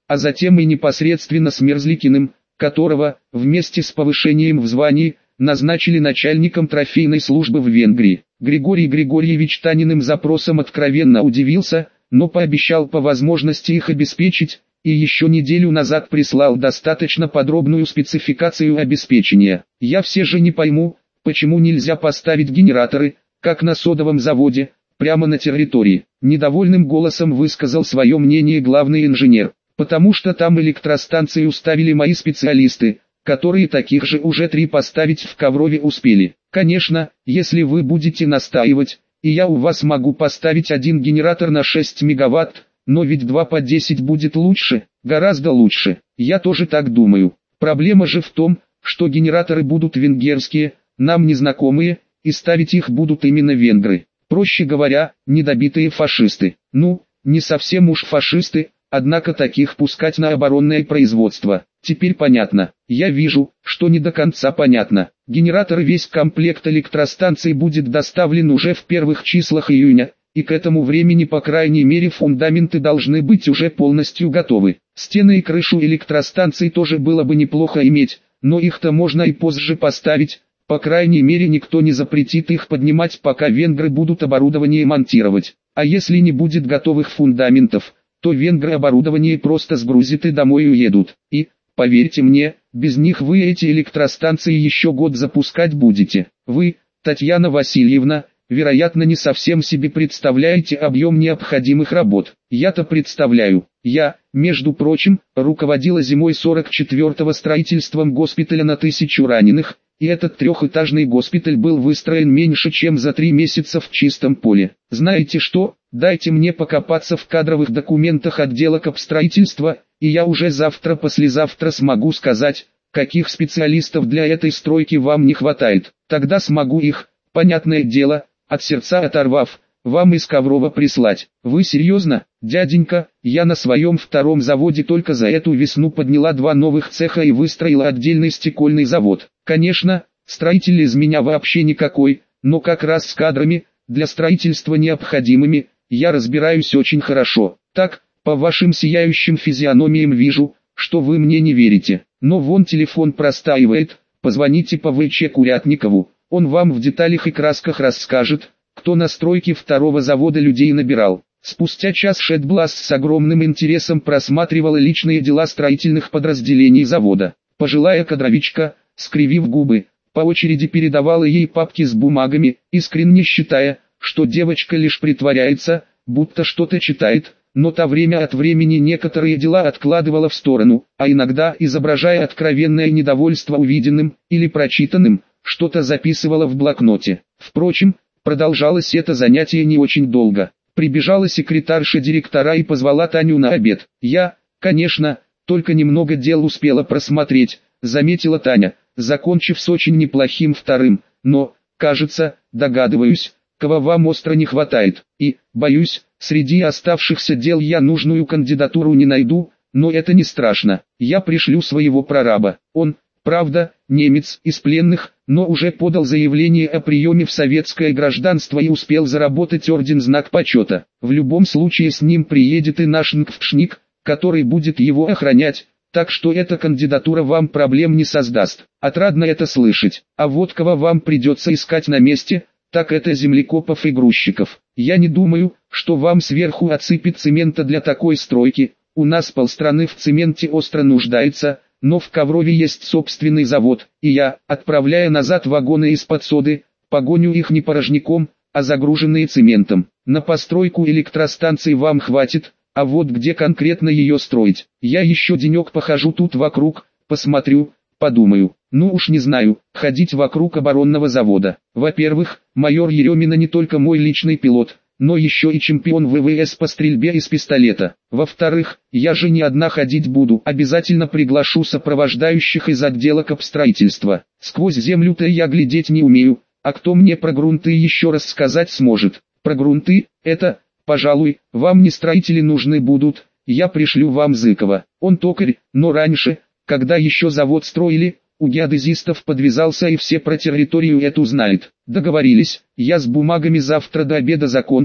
а затем и непосредственно с Мерзликиным, которого, вместе с повышением в звании, назначили начальником трофейной службы в Венгрии. Григорий Григорьевич Таниным запросом откровенно удивился, но пообещал по возможности их обеспечить, и еще неделю назад прислал достаточно подробную спецификацию обеспечения. Я все же не пойму, почему нельзя поставить генераторы, как на содовом заводе, прямо на территории. Недовольным голосом высказал свое мнение главный инженер. Потому что там электростанцию ставили мои специалисты, которые таких же уже три поставить в Коврове успели. Конечно, если вы будете настаивать, и я у вас могу поставить один генератор на шесть мегаватт, но ведь два по десять будет лучше, гораздо лучше. Я тоже так думаю. Проблема же в том, что генераторы будут венгерские, нам незнакомые, и ставить их будут именно венгры. Проще говоря, недобитые фашисты. Ну, не совсем уж фашисты, однако таких пускать на оборонное производство. Теперь понятно. Я вижу, что не до конца понятно. Генератор и весь комплект электростанций будет доставлен уже в первых числах июня, и к этому времени по крайней мере фундаменты должны быть уже полностью готовы. Стены и крышу электростанций тоже было бы неплохо иметь, но их-то можно и позже поставить. По крайней мере никто не запретит их поднимать, пока венгры будут оборудование монтировать. А если не будет готовых фундаментов, то венгры оборудование просто сгрузят и домой уедут. И, поверьте мне, без них вы эти электростанции еще год запускать будете. Вы, Татьяна Васильевна, вероятно не совсем себе представляете объем необходимых работ. Я-то представляю. Я, между прочим, руководила зимой сорок четвёртого строительством госпиталя на тысячу раненых, и этот трехэтажный госпиталь был выстроен меньше чем за три месяца в чистом поле. Знаете что, дайте мне покопаться в кадровых документах отдела капстроительства, и я уже завтра-послезавтра смогу сказать, каких специалистов для этой стройки вам не хватает. Тогда смогу их, понятное дело, от сердца оторвав, вам из Коврова прислать. Вы серьезно, дяденька? Я на своем втором заводе только за эту весну подняла два новых цеха и выстроила отдельный стекольный завод. Конечно, строитель из меня вообще никакой, но как раз с кадрами, для строительства необходимыми, я разбираюсь очень хорошо. Так, по вашим сияющим физиономиям вижу, что вы мне не верите. Но вон телефон простаивает, позвоните по ВЧ Курятникову, он вам в деталях и красках расскажет, кто на стройке второго завода людей набирал. Спустя час Шетбласт с огромным интересом просматривала личные дела строительных подразделений завода. Пожилая кадровичка, скривив губы, по очереди передавала ей папки с бумагами, искренне считая, что девочка лишь притворяется, будто что-то читает, но та время от времени некоторые дела откладывала в сторону, а иногда, изображая откровенное недовольство увиденным или прочитанным, что-то записывала в блокноте. Впрочем, продолжалось это занятие не очень долго. Прибежала секретарша директора и позвала Таню на обед. Я, конечно, только немного дел успела просмотреть, заметила Таня, закончив с очень неплохим вторым, но, кажется, догадываюсь, кого вам остро не хватает. И, боюсь, среди оставшихся дел я нужную кандидатуру не найду, но это не страшно. Я пришлю своего прораба. Он, правда, немец из пленных, но уже подал заявление о приеме в советское гражданство и успел заработать орден Знак почета. В любом случае с ним приедет и наш НКФШник, который будет его охранять, так что эта кандидатура вам проблем не создаст. Отрадно это слышать. А вот кого вам придется искать на месте, так это землекопов и грузчиков. Я не думаю, что вам сверху отсыпят цемента для такой стройки, у нас полстраны в цементе остро нуждается, но в Коврове есть собственный завод, и я, отправляя назад вагоны из-под соды, погоню их не порожняком, а загруженные цементом. На постройку электростанции вам хватит, а вот где конкретно ее строить, я еще денек похожу тут вокруг, посмотрю, подумаю. Ну уж не знаю, ходить вокруг оборонного завода. Во-первых, майор Еремина не только мой личный пилот, но еще и чемпион ВВС по стрельбе из пистолета. Во-вторых, я же не одна ходить буду, обязательно приглашу сопровождающих из отдела капстроительства. Сквозь землю-то я глядеть не умею, а кто мне про грунты еще раз сказать сможет? Про грунты, это, пожалуй, вам не строители нужны будут, я пришлю вам Зыкова. Он токарь, но раньше, когда еще завод строили, у геодезистов подвязался и все про территорию эту знает. Договорились, я с бумагами завтра до обеда закончу,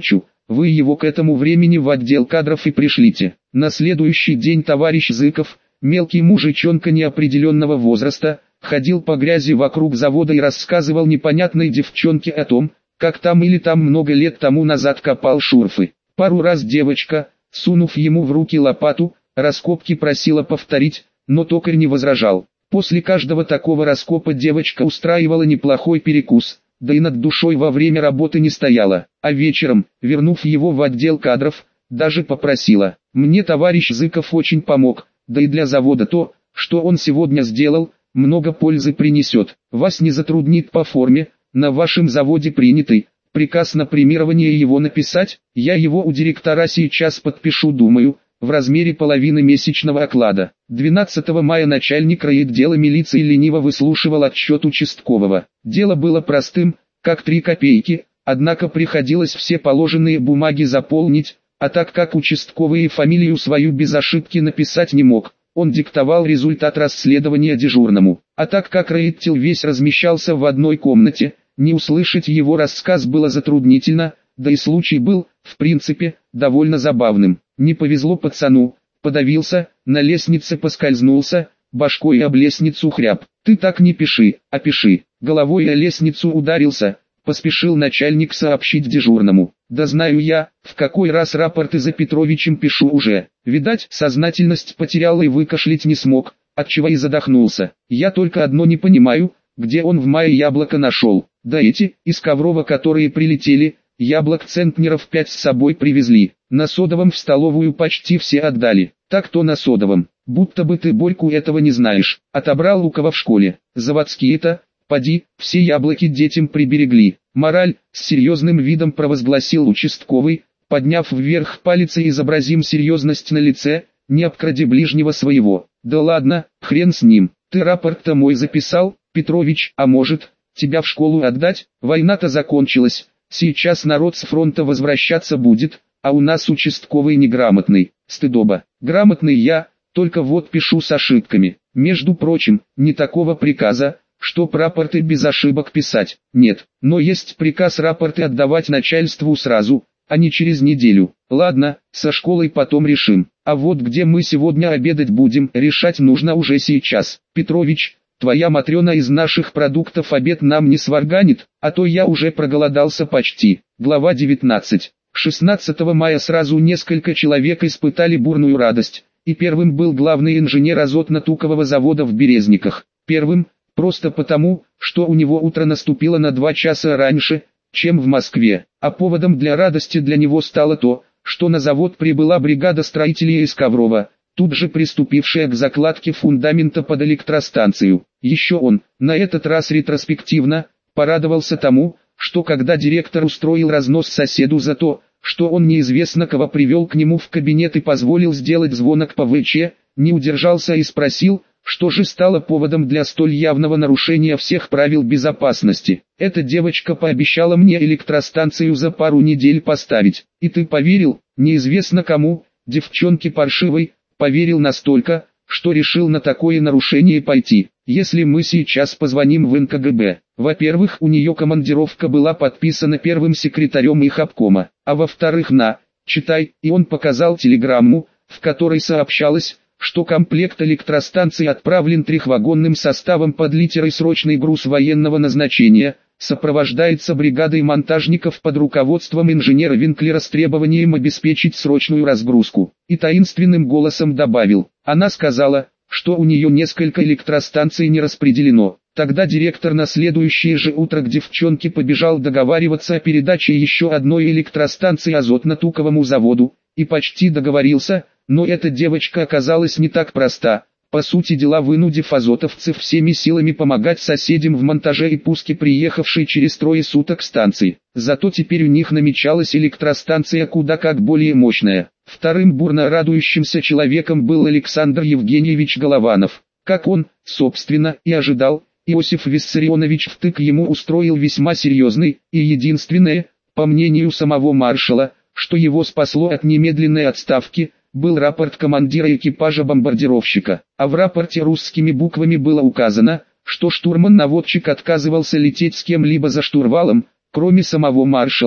Вы его к этому времени в отдел кадров и пришлите. На следующий день товарищ Зыков, мелкий мужичонка неопределенного возраста, ходил по грязи вокруг завода и рассказывал непонятной девчонке о том, как там или там много лет тому назад копал шурфы. Пару раз девочка, сунув ему в руки лопату, раскопки просила повторить, но токарь не возражал. После каждого такого раскопа девочка устраивала неплохой перекус, да и над душой во время работы не стояла, а вечером, вернув его в отдел кадров, даже попросила: «Мне товарищ Зыков очень помог, да и для завода то, что он сегодня сделал, много пользы принесет. Вас не затруднит по форме, на вашем заводе принятый приказ на премирование его написать? Я его у директора сейчас подпишу, думаю, в размере половины месячного оклада». двенадцатого мая начальник райотдела милиции лениво выслушивал отчет участкового. Дело было простым, как три копейки, однако приходилось все положенные бумаги заполнить, а так как участковый фамилию свою без ошибки написать не мог, он диктовал результат расследования дежурному. А так как райотдел весь размещался в одной комнате, не услышать его рассказ было затруднительно, да и случай был, в принципе, довольно забавным. Не повезло пацану, подавился, на лестнице поскользнулся, башкой об лестницу хряб. «Ты так не пиши, а пиши». Головой о лестницу ударился, поспешил начальник сообщить дежурному. «Да знаю я, в какой раз рапорты за Петровичем пишу уже». Видать, сознательность потерял и выкашлять не смог, отчего и задохнулся. «Я только одно не понимаю, где он в мае яблоко нашел. Да эти, из Коврова, которые прилетели, яблок центнеров пять с собой привезли. На Содовом в столовую почти все отдали. Так-то на Содовом. Будто бы ты, Борьку, этого не знаешь. Отобрал у кого в школе. Заводские-то, поди, все яблоки детям приберегли». Мораль, с серьезным видом провозгласил участковый, подняв вверх палец и изобразим серьезность на лице, не обкради ближнего своего. «Да ладно, хрен с ним. Ты рапорт-то мой записал, Петрович, а может, тебя в школу отдать? Война-то закончилась. Сейчас народ с фронта возвращаться будет, а у нас участковый неграмотный. Стыдоба. Грамотный я, только вот пишу с ошибками. Между прочим, не такого приказа, что рапорты без ошибок писать, нет. Но есть приказ рапорты отдавать начальству сразу, а не через неделю. Ладно, со школой потом решим. А вот где мы сегодня обедать будем, решать нужно уже сейчас. Петрович, твоя Матрена из наших продуктов обед нам не сварганит, а то я уже проголодался почти. Глава девятнадцать. шестнадцатого мая сразу несколько человек испытали бурную радость, и первым был главный инженер азотно-тукового завода в Березниках. Первым, просто потому, что у него утро наступило на два часа раньше, чем в Москве, а поводом для радости для него стало то, что на завод прибыла бригада строителей из Коврова, тут же приступившая к закладке фундамента под электростанцию. Еще он, на этот раз ретроспективно, порадовался тому, что когда директор устроил разнос соседу за то, что он неизвестно кого привел к нему в кабинет и позволил сделать звонок по ВЧ, не удержался и спросил, что же стало поводом для столь явного нарушения всех правил безопасности. «Эта девочка пообещала мне электростанцию за пару недель поставить, и ты поверил, неизвестно кому, девчонке паршивой, поверил настолько, что решил на такое нарушение пойти. Если мы сейчас позвоним в эн ка гэ бэ, во-первых, у нее командировка была подписана первым секретарем их обкома, а во-вторых, на, читай», и он показал телеграмму, в которой сообщалось, что комплект электростанции отправлен трехвагонным составом под литерой «Срочный груз военного назначения», сопровождается бригадой монтажников под руководством инженера Винклера с требованием обеспечить срочную разгрузку. И таинственным голосом добавил: «Она сказала, что у нее несколько электростанций не распределено». Тогда директор на следующее же утро к девчонке побежал договариваться о передаче еще одной электростанции азотно-туковому заводу, и почти договорился, но эта девочка оказалась не так проста, по сути дела вынудив азотовцев всеми силами помогать соседям в монтаже и пуске приехавшей через трое суток станции. Зато теперь у них намечалась электростанция куда как более мощная. Вторым бурно радующимся человеком был Александр Евгеньевич Голованов. Как он, собственно, и ожидал, Иосиф Виссарионович втык ему устроил весьма серьезный, и единственное, по мнению самого маршала, что его спасло от немедленной отставки, был рапорт командира экипажа бомбардировщика. А в рапорте русскими буквами было указано, что штурман-наводчик отказывался лететь с кем-либо за штурвалом, кроме самого маршала,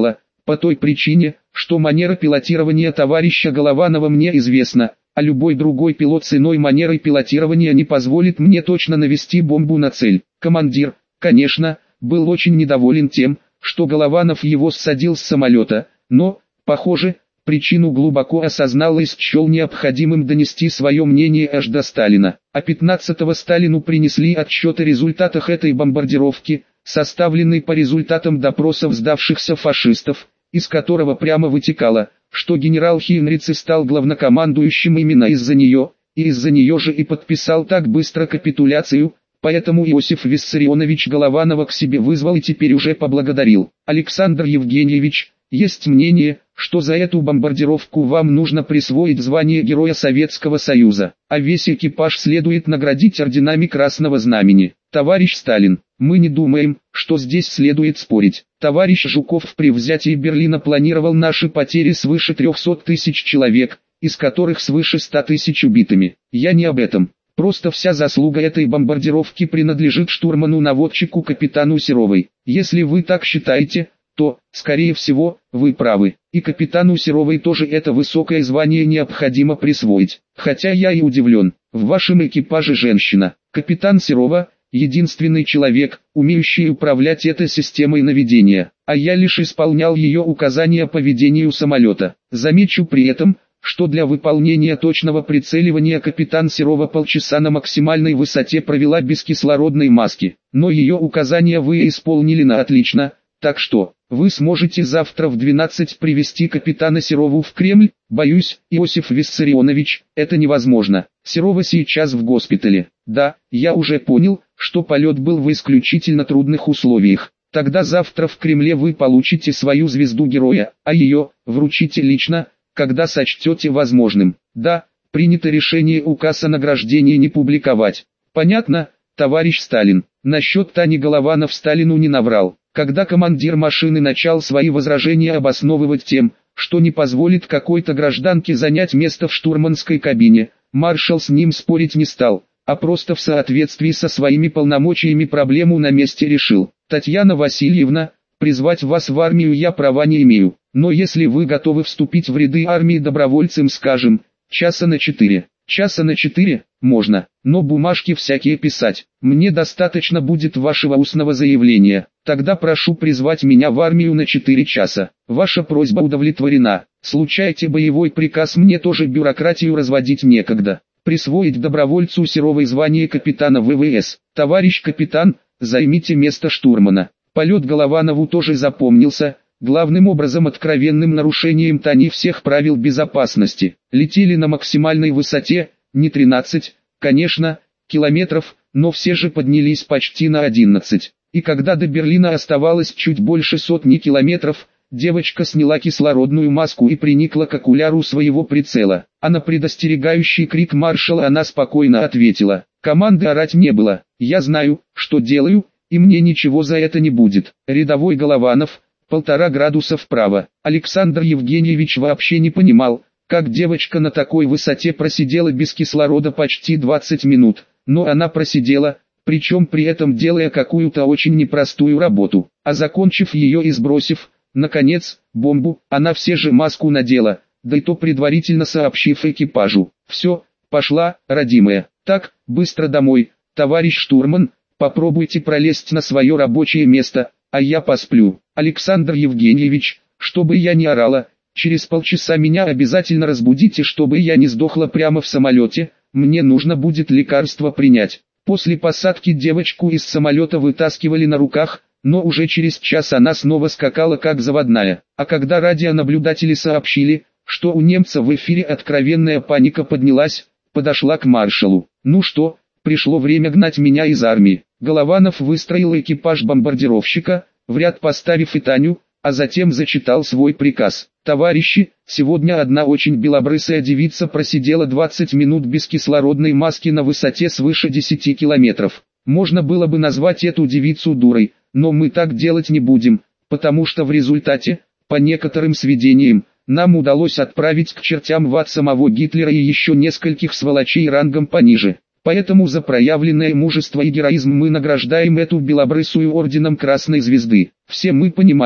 по той причине, что манера пилотирования товарища Голованова мне известна, а любой другой пилот с иной манерой пилотирования не позволит мне точно навести бомбу на цель. Командир, конечно, был очень недоволен тем, что Голованов его ссадил с самолета, но, похоже, причину глубоко осознал и счел необходимым донести свое мнение аж до Сталина. А пятнадцатого Сталину принесли отчет о результатах этой бомбардировки, составленный по результатам допросов сдавшихся фашистов, из которого прямо вытекало, что генерал Хейнриц и стал главнокомандующим именно из-за нее, и из-за нее же и подписал так быстро капитуляцию, поэтому Иосиф Виссарионович Голованова к себе вызвал и теперь уже поблагодарил. Александр Евгеньевич, есть мнение, что за эту бомбардировку вам нужно присвоить звание Героя Советского Союза, а весь экипаж следует наградить орденами Красного Знамени. Товарищ Сталин, мы не думаем, что здесь следует спорить. Товарищ Жуков при взятии Берлина планировал наши потери свыше трехсот тысяч человек, из которых свыше ста тысяч убитыми. Я не об этом. Просто вся заслуга этой бомбардировки принадлежит штурману-наводчику капитану Серовой. Если вы так считаете, то, скорее всего, вы правы. И капитану Серовой тоже это высокое звание необходимо присвоить. Хотя я и удивлен, в вашем экипаже женщина. Капитан Серова – единственный человек, умеющий управлять этой системой наведения, а я лишь исполнял ее указания по ведению самолета. Замечу при этом, что для выполнения точного прицеливания капитан Серова полчаса на максимальной высоте провела без кислородной маски, но ее указания вы исполнили на отлично, так что, вы сможете завтра в двенадцать привести капитана Серову в Кремль? Боюсь, Иосиф Виссарионович, это невозможно. Серова сейчас в госпитале. Да, я уже понял, что полет был в исключительно трудных условиях. Тогда завтра в Кремле вы получите свою звезду героя, а ее вручите лично, когда сочтете возможным. Да, принято решение указ о награждении не публиковать. Понятно, товарищ Сталин. Насчет Тани Голованов Сталину не наврал. Когда командир машины начал свои возражения обосновывать тем, что не позволит какой-то гражданке занять место в штурманской кабине, маршал с ним спорить не стал, а просто в соответствии со своими полномочиями проблему на месте решил. Татьяна Васильевна, призвать вас в армию я права не имею, но если вы готовы вступить в ряды армии добровольцем, скажем, часа на четыре. Часа на четыре, можно, но бумажки всякие писать. Мне достаточно будет вашего устного заявления. Тогда прошу призвать меня в армию на четыре часа. Ваша просьба удовлетворена. Случайте боевой приказ, мне тоже бюрократию разводить некогда. Присвоить добровольцу Серовой звание капитана ВВС. Товарищ капитан, займите место штурмана. Полет Голованову тоже запомнился. Главным образом откровенным нарушением Тани всех правил безопасности. Летели на максимальной высоте, не тринадцать, конечно, километров, но все же поднялись почти на одиннадцать. И когда до Берлина оставалось чуть больше сотни километров, девочка сняла кислородную маску и приникла к окуляру своего прицела. А на предостерегающий крик маршала она спокойно ответила: «Команды орать не было, я знаю, что делаю, и мне ничего за это не будет». Рядовой Голованов, полтора градуса вправо. Александр Евгеньевич вообще не понимал, как девочка на такой высоте просидела без кислорода почти двадцать минут, но она просидела, причем при этом делая какую-то очень непростую работу, а закончив ее и сбросив, наконец, бомбу, она все же маску надела, да и то предварительно сообщив экипажу: «Все, пошла, родимая, так, быстро домой, товарищ штурман, попробуйте пролезть на свое рабочее место, а я посплю. Александр Евгеньевич, чтобы я не орала, через полчаса меня обязательно разбудите, чтобы я не сдохла прямо в самолете, мне нужно будет лекарство принять». После посадки девочку из самолета вытаскивали на руках, но уже через час она снова скакала как заводная. А когда радионаблюдатели сообщили, что у немца в эфире откровенная паника поднялась, подошла к маршалу: «Ну что, пришло время гнать меня из армии». Голованов выстроил экипаж бомбардировщика, в ряд поставив и Таню, а затем зачитал свой приказ: «Товарищи, сегодня одна очень белобрысая девица просидела двадцать минут без кислородной маски на высоте свыше десяти километров. Можно было бы назвать эту девицу дурой, но мы так делать не будем, потому что в результате, по некоторым сведениям, нам удалось отправить к чертям в ад самого Гитлера и еще нескольких сволочей рангом пониже. Поэтому за проявленное мужество и героизм мы награждаем эту белобрысую орденом Красной Звезды. Все мы понимаем,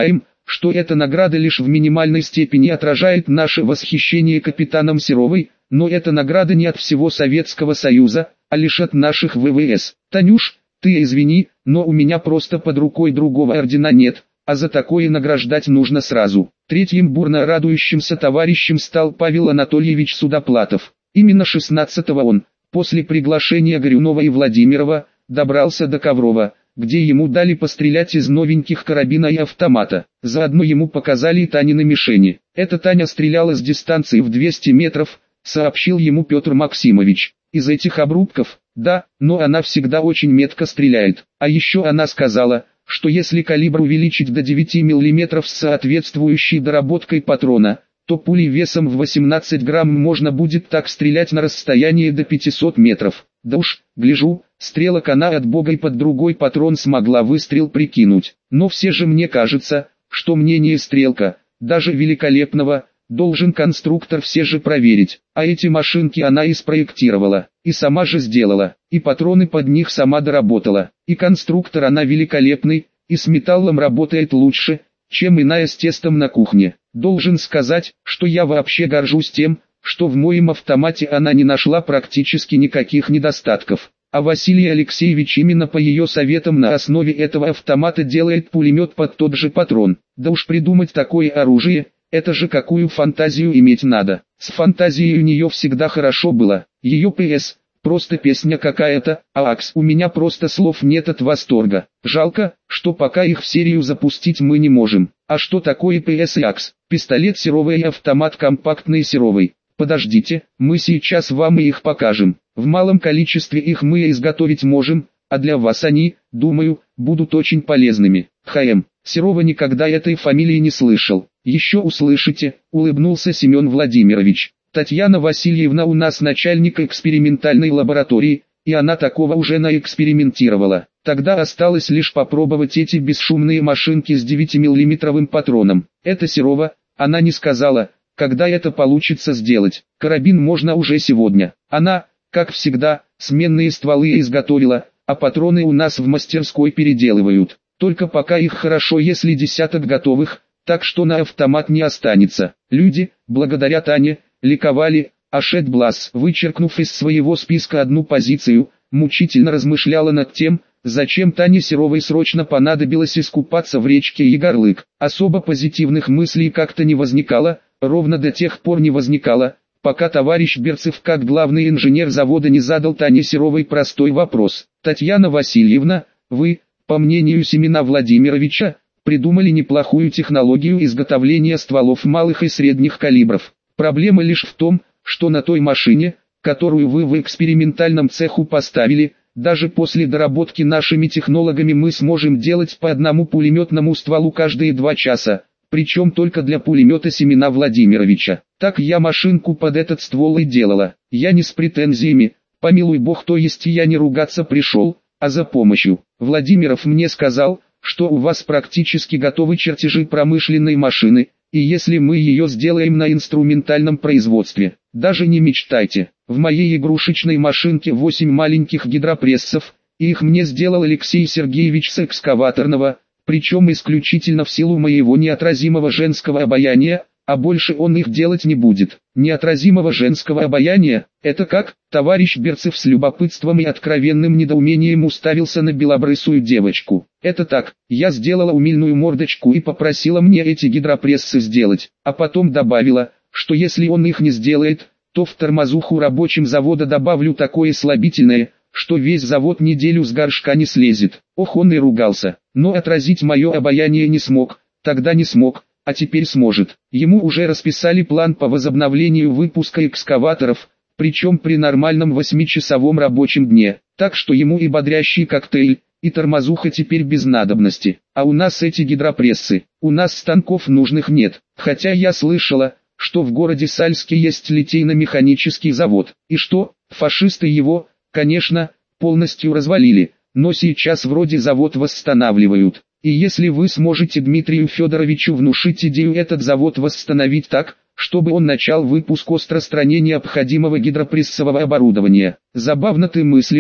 что эта награда лишь в минимальной степени отражает наше восхищение капитаном Серовой, но эта награда не от всего Советского Союза, а лишь от наших вэ вэ эс. Танюш, ты извини, но у меня просто под рукой другого ордена нет, а за такое награждать нужно сразу. Третьим бурно радующимся товарищем стал Павел Анатольевич Судоплатов. Именно шестнадцатого он, после приглашения Горюнова и Владимирова, добрался до Коврова, где ему дали пострелять из новеньких карабина и автомата. Заодно ему показали и Танины мишени. Эта Таня стреляла с дистанции в двести метров, сообщил ему Петр Максимович. Из этих обрубков, да, но она всегда очень метко стреляет. А еще она сказала, что если калибр увеличить до девяти миллиметров с соответствующей доработкой патрона, то пулей весом в восемнадцать грамм можно будет так стрелять на расстоянии до пятисот метров. Да уж, гляжу, стрелок она от бога и под другой патрон смогла выстрел прикинуть. Но все же мне кажется, что мнение стрелка, даже великолепного, должен конструктор все же проверить. А эти машинки она и спроектировала, и сама же сделала, и патроны под них сама доработала. И конструктор она великолепный, и с металлом работает лучше, чем иная с тестом на кухне. Должен сказать, что я вообще горжусь тем, что в моем автомате она не нашла практически никаких недостатков. А Василий Алексеевич именно по ее советам на основе этого автомата делает пулемет под тот же патрон. Да уж придумать такое оружие, это же какую фантазию иметь надо. С фантазией у нее всегда хорошо было. Ее пэ эс, просто песня какая-то, а АКС у меня просто слов нет от восторга. Жалко, что пока их в серию запустить мы не можем. А что такое пэ эс и АКС? Пистолет Серовой и автомат компактный Серовой. Подождите, мы сейчас вам и их покажем. В малом количестве их мы изготовить можем, а для вас они, думаю, будут очень полезными. ха-эм, Серова никогда этой фамилии не слышал. Еще услышите, улыбнулся Семен Владимирович. Татьяна Васильевна у нас начальник экспериментальной лаборатории, и она такого уже наэкспериментировала. Тогда осталось лишь попробовать эти бесшумные машинки с девятимиллиметровым патроном. Это Серова, она не сказала, когда это получится сделать. Карабин можно уже сегодня. Она, как всегда, сменные стволы изготовила, а патроны у нас в мастерской переделывают. Только пока их хорошо, если десяток готовых, так что на автомат не останется. Люди, благодаря Тане, ликовали, а Шет Блас, вычеркнув из своего списка одну позицию, мучительно размышляла над тем, зачем Тане Серовой срочно понадобилось искупаться в речке Егорлык. Особо позитивных мыслей как-то не возникало, ровно до тех пор не возникало, пока товарищ Берцев как главный инженер завода не задал Тане Серовой простой вопрос. Татьяна Васильевна, вы, по мнению Семена Владимировича, придумали неплохую технологию изготовления стволов малых и средних калибров. Проблема лишь в том, что на той машине, которую вы в экспериментальном цеху поставили, даже после доработки нашими технологами мы сможем делать по одному пулеметному стволу каждые два часа, причем только для пулемета Семена Владимировича. Так я машинку под этот ствол и делала. Я не с претензиями, помилуй бог, то есть я не ругаться пришел, а за помощью. Владимиров мне сказал, что у вас практически готовы чертежи промышленной машины, и если мы ее сделаем на инструментальном производстве, даже не мечтайте. В моей игрушечной машинке восемь маленьких гидропрессов, и их мне сделал Алексей Сергеевич с экскаваторного, причем исключительно в силу моего неотразимого женского обаяния, а больше он их делать не будет. Неотразимого женского обаяния, это как? Товарищ Берцев с любопытством и откровенным недоумением уставился на белобрысую девочку. Это так, я сделала умильную мордочку и попросила мне эти гидропрессы сделать, а потом добавила, что если он их не сделает, то в тормозуху рабочим завода добавлю такое слабительное, что весь завод неделю с горшка не слезет. Ох, он и ругался, но отразить мое обаяние не смог, тогда не смог, а теперь сможет. Ему уже расписали план по возобновлению выпуска экскаваторов, причем при нормальном восьмичасовом рабочем дне, так что ему и бодрящий коктейль, и тормозуха теперь без надобности. А у нас эти гидропрессы, у нас станков нужных нет, хотя я слышала, что в городе Сальске есть литейно-механический завод, и что, фашисты его, конечно, полностью развалили, но сейчас вроде завод восстанавливают. И если вы сможете Дмитрию Федоровичу внушить идею этот завод восстановить так, чтобы он начал выпуск остро стране необходимого гидропрессового оборудования. Забавно ты мыслишь,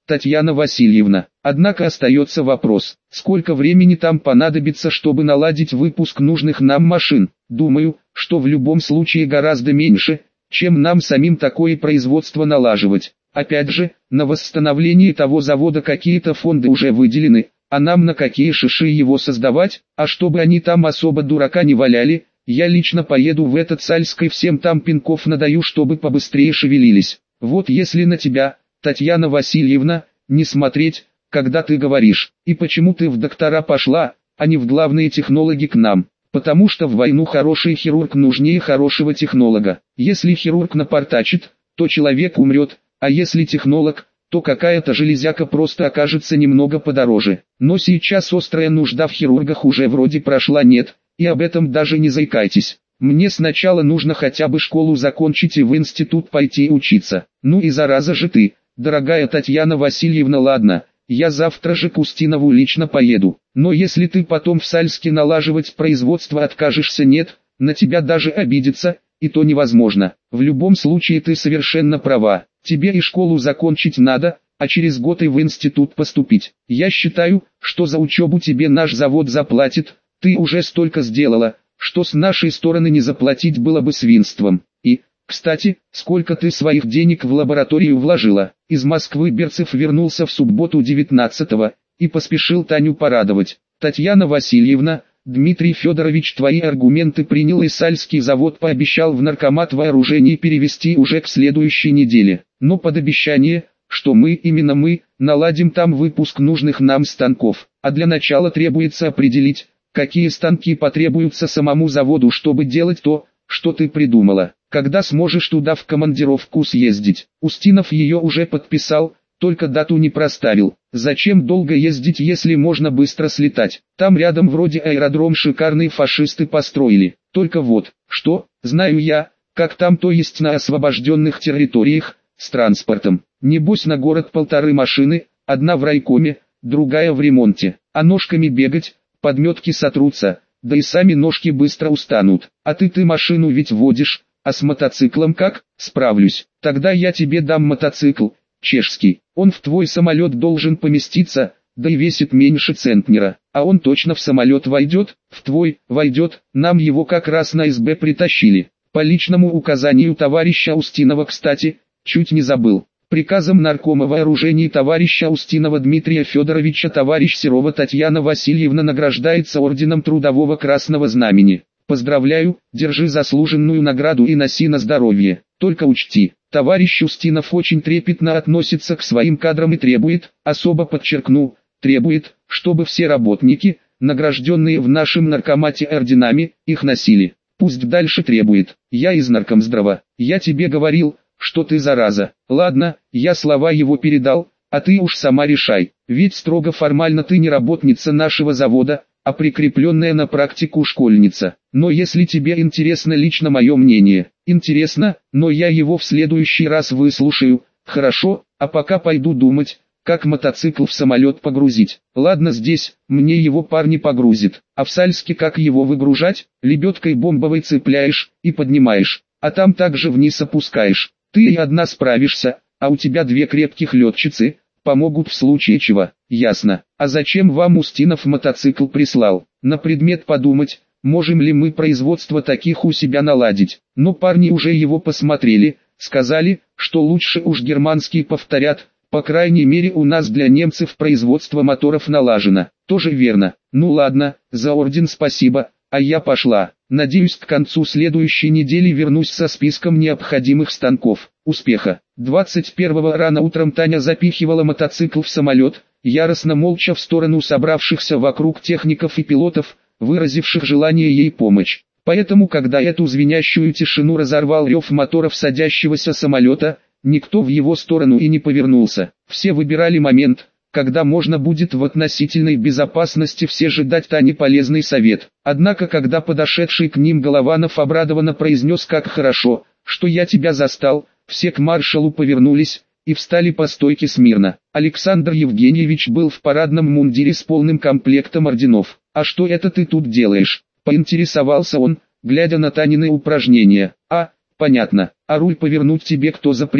Татьяна Васильевна. Однако остается вопрос, сколько времени там понадобится, чтобы наладить выпуск нужных нам машин. Думаю, что в любом случае гораздо меньше, чем нам самим такое производство налаживать. Опять же, на восстановление того завода какие-то фонды уже выделены, а нам на какие шиши его создавать, а чтобы они там особо дурака не валяли, я лично поеду в этот Сальск и всем там пинков надаю, чтобы побыстрее шевелились. Вот если на тебя, Татьяна Васильевна, не смотреть, когда ты говоришь, и почему ты в доктора пошла, а не в главные технологи к нам. Потому что в войну хороший хирург нужнее хорошего технолога. Если хирург напортачит, то человек умрет, а если технолог, то какая-то железяка просто окажется немного подороже. Но сейчас острая нужда в хирургах уже вроде прошла, нет, и об этом даже не заикайтесь. Мне сначала нужно хотя бы школу закончить и в институт пойти учиться. Ну и зараза же ты, дорогая Татьяна Васильевна, ладно, я завтра же к Устинову лично поеду. Но если ты потом в Сальске налаживать производство откажешься, нет, на тебя даже обидеться, и то невозможно. В любом случае ты совершенно права, тебе и школу закончить надо, а через год и в институт поступить. Я считаю, что за учебу тебе наш завод заплатит, ты уже столько сделала, что с нашей стороны не заплатить было бы свинством. И, кстати, сколько ты своих денег в лабораторию вложила? Из Москвы Берцев вернулся в субботу девятнадцатого и поспешил Таню порадовать. Татьяна Васильевна, Дмитрий Федорович твои аргументы принял, и Сальский завод пообещал в наркомат вооружений перевести уже к следующей неделе. Но под обещание, что мы, именно мы, наладим там выпуск нужных нам станков. А для начала требуется определить, какие станки потребуются самому заводу, чтобы делать то, что ты придумала. Когда сможешь туда в командировку съездить? Устинов ее уже подписал, только дату не проставил. Зачем долго ездить, если можно быстро слетать? Там рядом вроде аэродром шикарный фашисты построили. Только вот, что, знаю я, как там, то есть на освобожденных территориях, с транспортом. Небось на город полторы машины, одна в райкоме, другая в ремонте. А ножками бегать, подметки сотрутся, да и сами ножки быстро устанут. А ты ты машину ведь водишь, а с мотоциклом как? Справлюсь. Тогда я тебе дам мотоцикл, чешский. Он в твой самолет должен поместиться, да и весит меньше центнера. А он точно в самолет войдет? В твой, войдет, нам его как раз на СБ притащили. По личному указанию товарища Устинова, кстати, чуть не забыл. Приказом наркома вооружений товарища Устинова Дмитрия Федоровича товарищ Серова Татьяна Васильевна награждается орденом Трудового Красного Знамени. Поздравляю, держи заслуженную награду и носи на здоровье. Только учти, товарищ Устинов очень трепетно относится к своим кадрам и требует, особо подчеркну, требует, чтобы все работники, награжденные в нашем наркомате орденами, их носили. Пусть дальше требует. Я из наркомздрава. Я тебе говорил, что ты зараза. Ладно, я слова его передал, а ты уж сама решай. Ведь строго формально ты не работница нашего завода, а прикрепленная на практику школьница. Но если тебе интересно лично мое мнение, интересно, но я его в следующий раз выслушаю, хорошо, а пока пойду думать, как мотоцикл в самолет погрузить. Ладно, здесь, мне его парни погрузит, а в Сальске как его выгружать? Лебедкой бомбовой цепляешь и поднимаешь, а там также вниз опускаешь. Ты и одна справишься, а у тебя две крепких летчицы, помогут в случае чего. Ясно. А зачем вам Устинов мотоцикл прислал? На предмет подумать, можем ли мы производство таких у себя наладить. Но парни уже его посмотрели, сказали, что лучше уж германские повторят. По крайней мере, у нас для немцев производство моторов налажено. Тоже верно. Ну ладно, за орден спасибо, а я пошла. Надеюсь, к концу следующей недели вернусь со списком необходимых станков. Успеха. двадцать первого рано утром Таня запихивала мотоцикл в самолет, яростно молча в сторону собравшихся вокруг техников и пилотов, выразивших желание ей помочь. Поэтому, когда эту звенящую тишину разорвал рев моторов садящегося самолета, никто в его сторону и не повернулся. Все выбирали момент, когда можно будет в относительной безопасности все же дать Тане полезный совет. Однако, когда подошедший к ним Голованов обрадованно произнес: «Как хорошо, что я тебя застал», все к маршалу повернулись и встали по стойке смирно. Александр Евгеньевич был в парадном мундире с полным комплектом орденов. «А что это ты тут делаешь?» — поинтересовался он, глядя на Танины упражнения. «А, понятно, а руль повернуть тебе кто запретил?»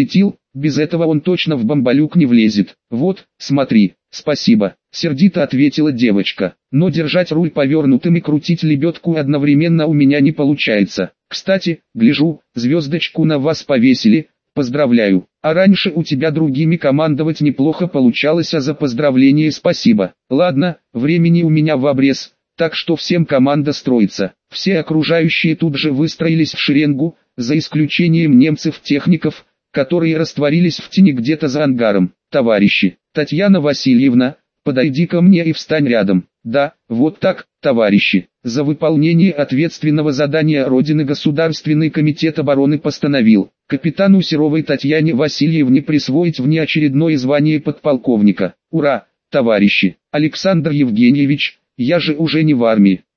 Без этого он точно в бамбалюк не влезет. Вот, смотри. Спасибо, сердито ответила девочка. Но держать руль повернутым и крутить лебедку одновременно у меня не получается. Кстати, гляжу, звездочку на вас повесили. Поздравляю. А раньше у тебя другими командовать неплохо получалось, а за поздравление спасибо. Ладно, времени у меня в обрез, так что всем команда строится. Все окружающие тут же выстроились в шеренгу, за исключением немцев-техников, которые растворились в тени где-то за ангаром. Товарищи, Татьяна Васильевна, подойди ко мне и встань рядом. Да, вот так, товарищи. За выполнение ответственного задания Родины Государственный комитет обороны постановил капитану Серовой Татьяне Васильевне присвоить внеочередное звание подполковника. Ура, товарищи! Александр Евгеньевич, я же уже не в армии.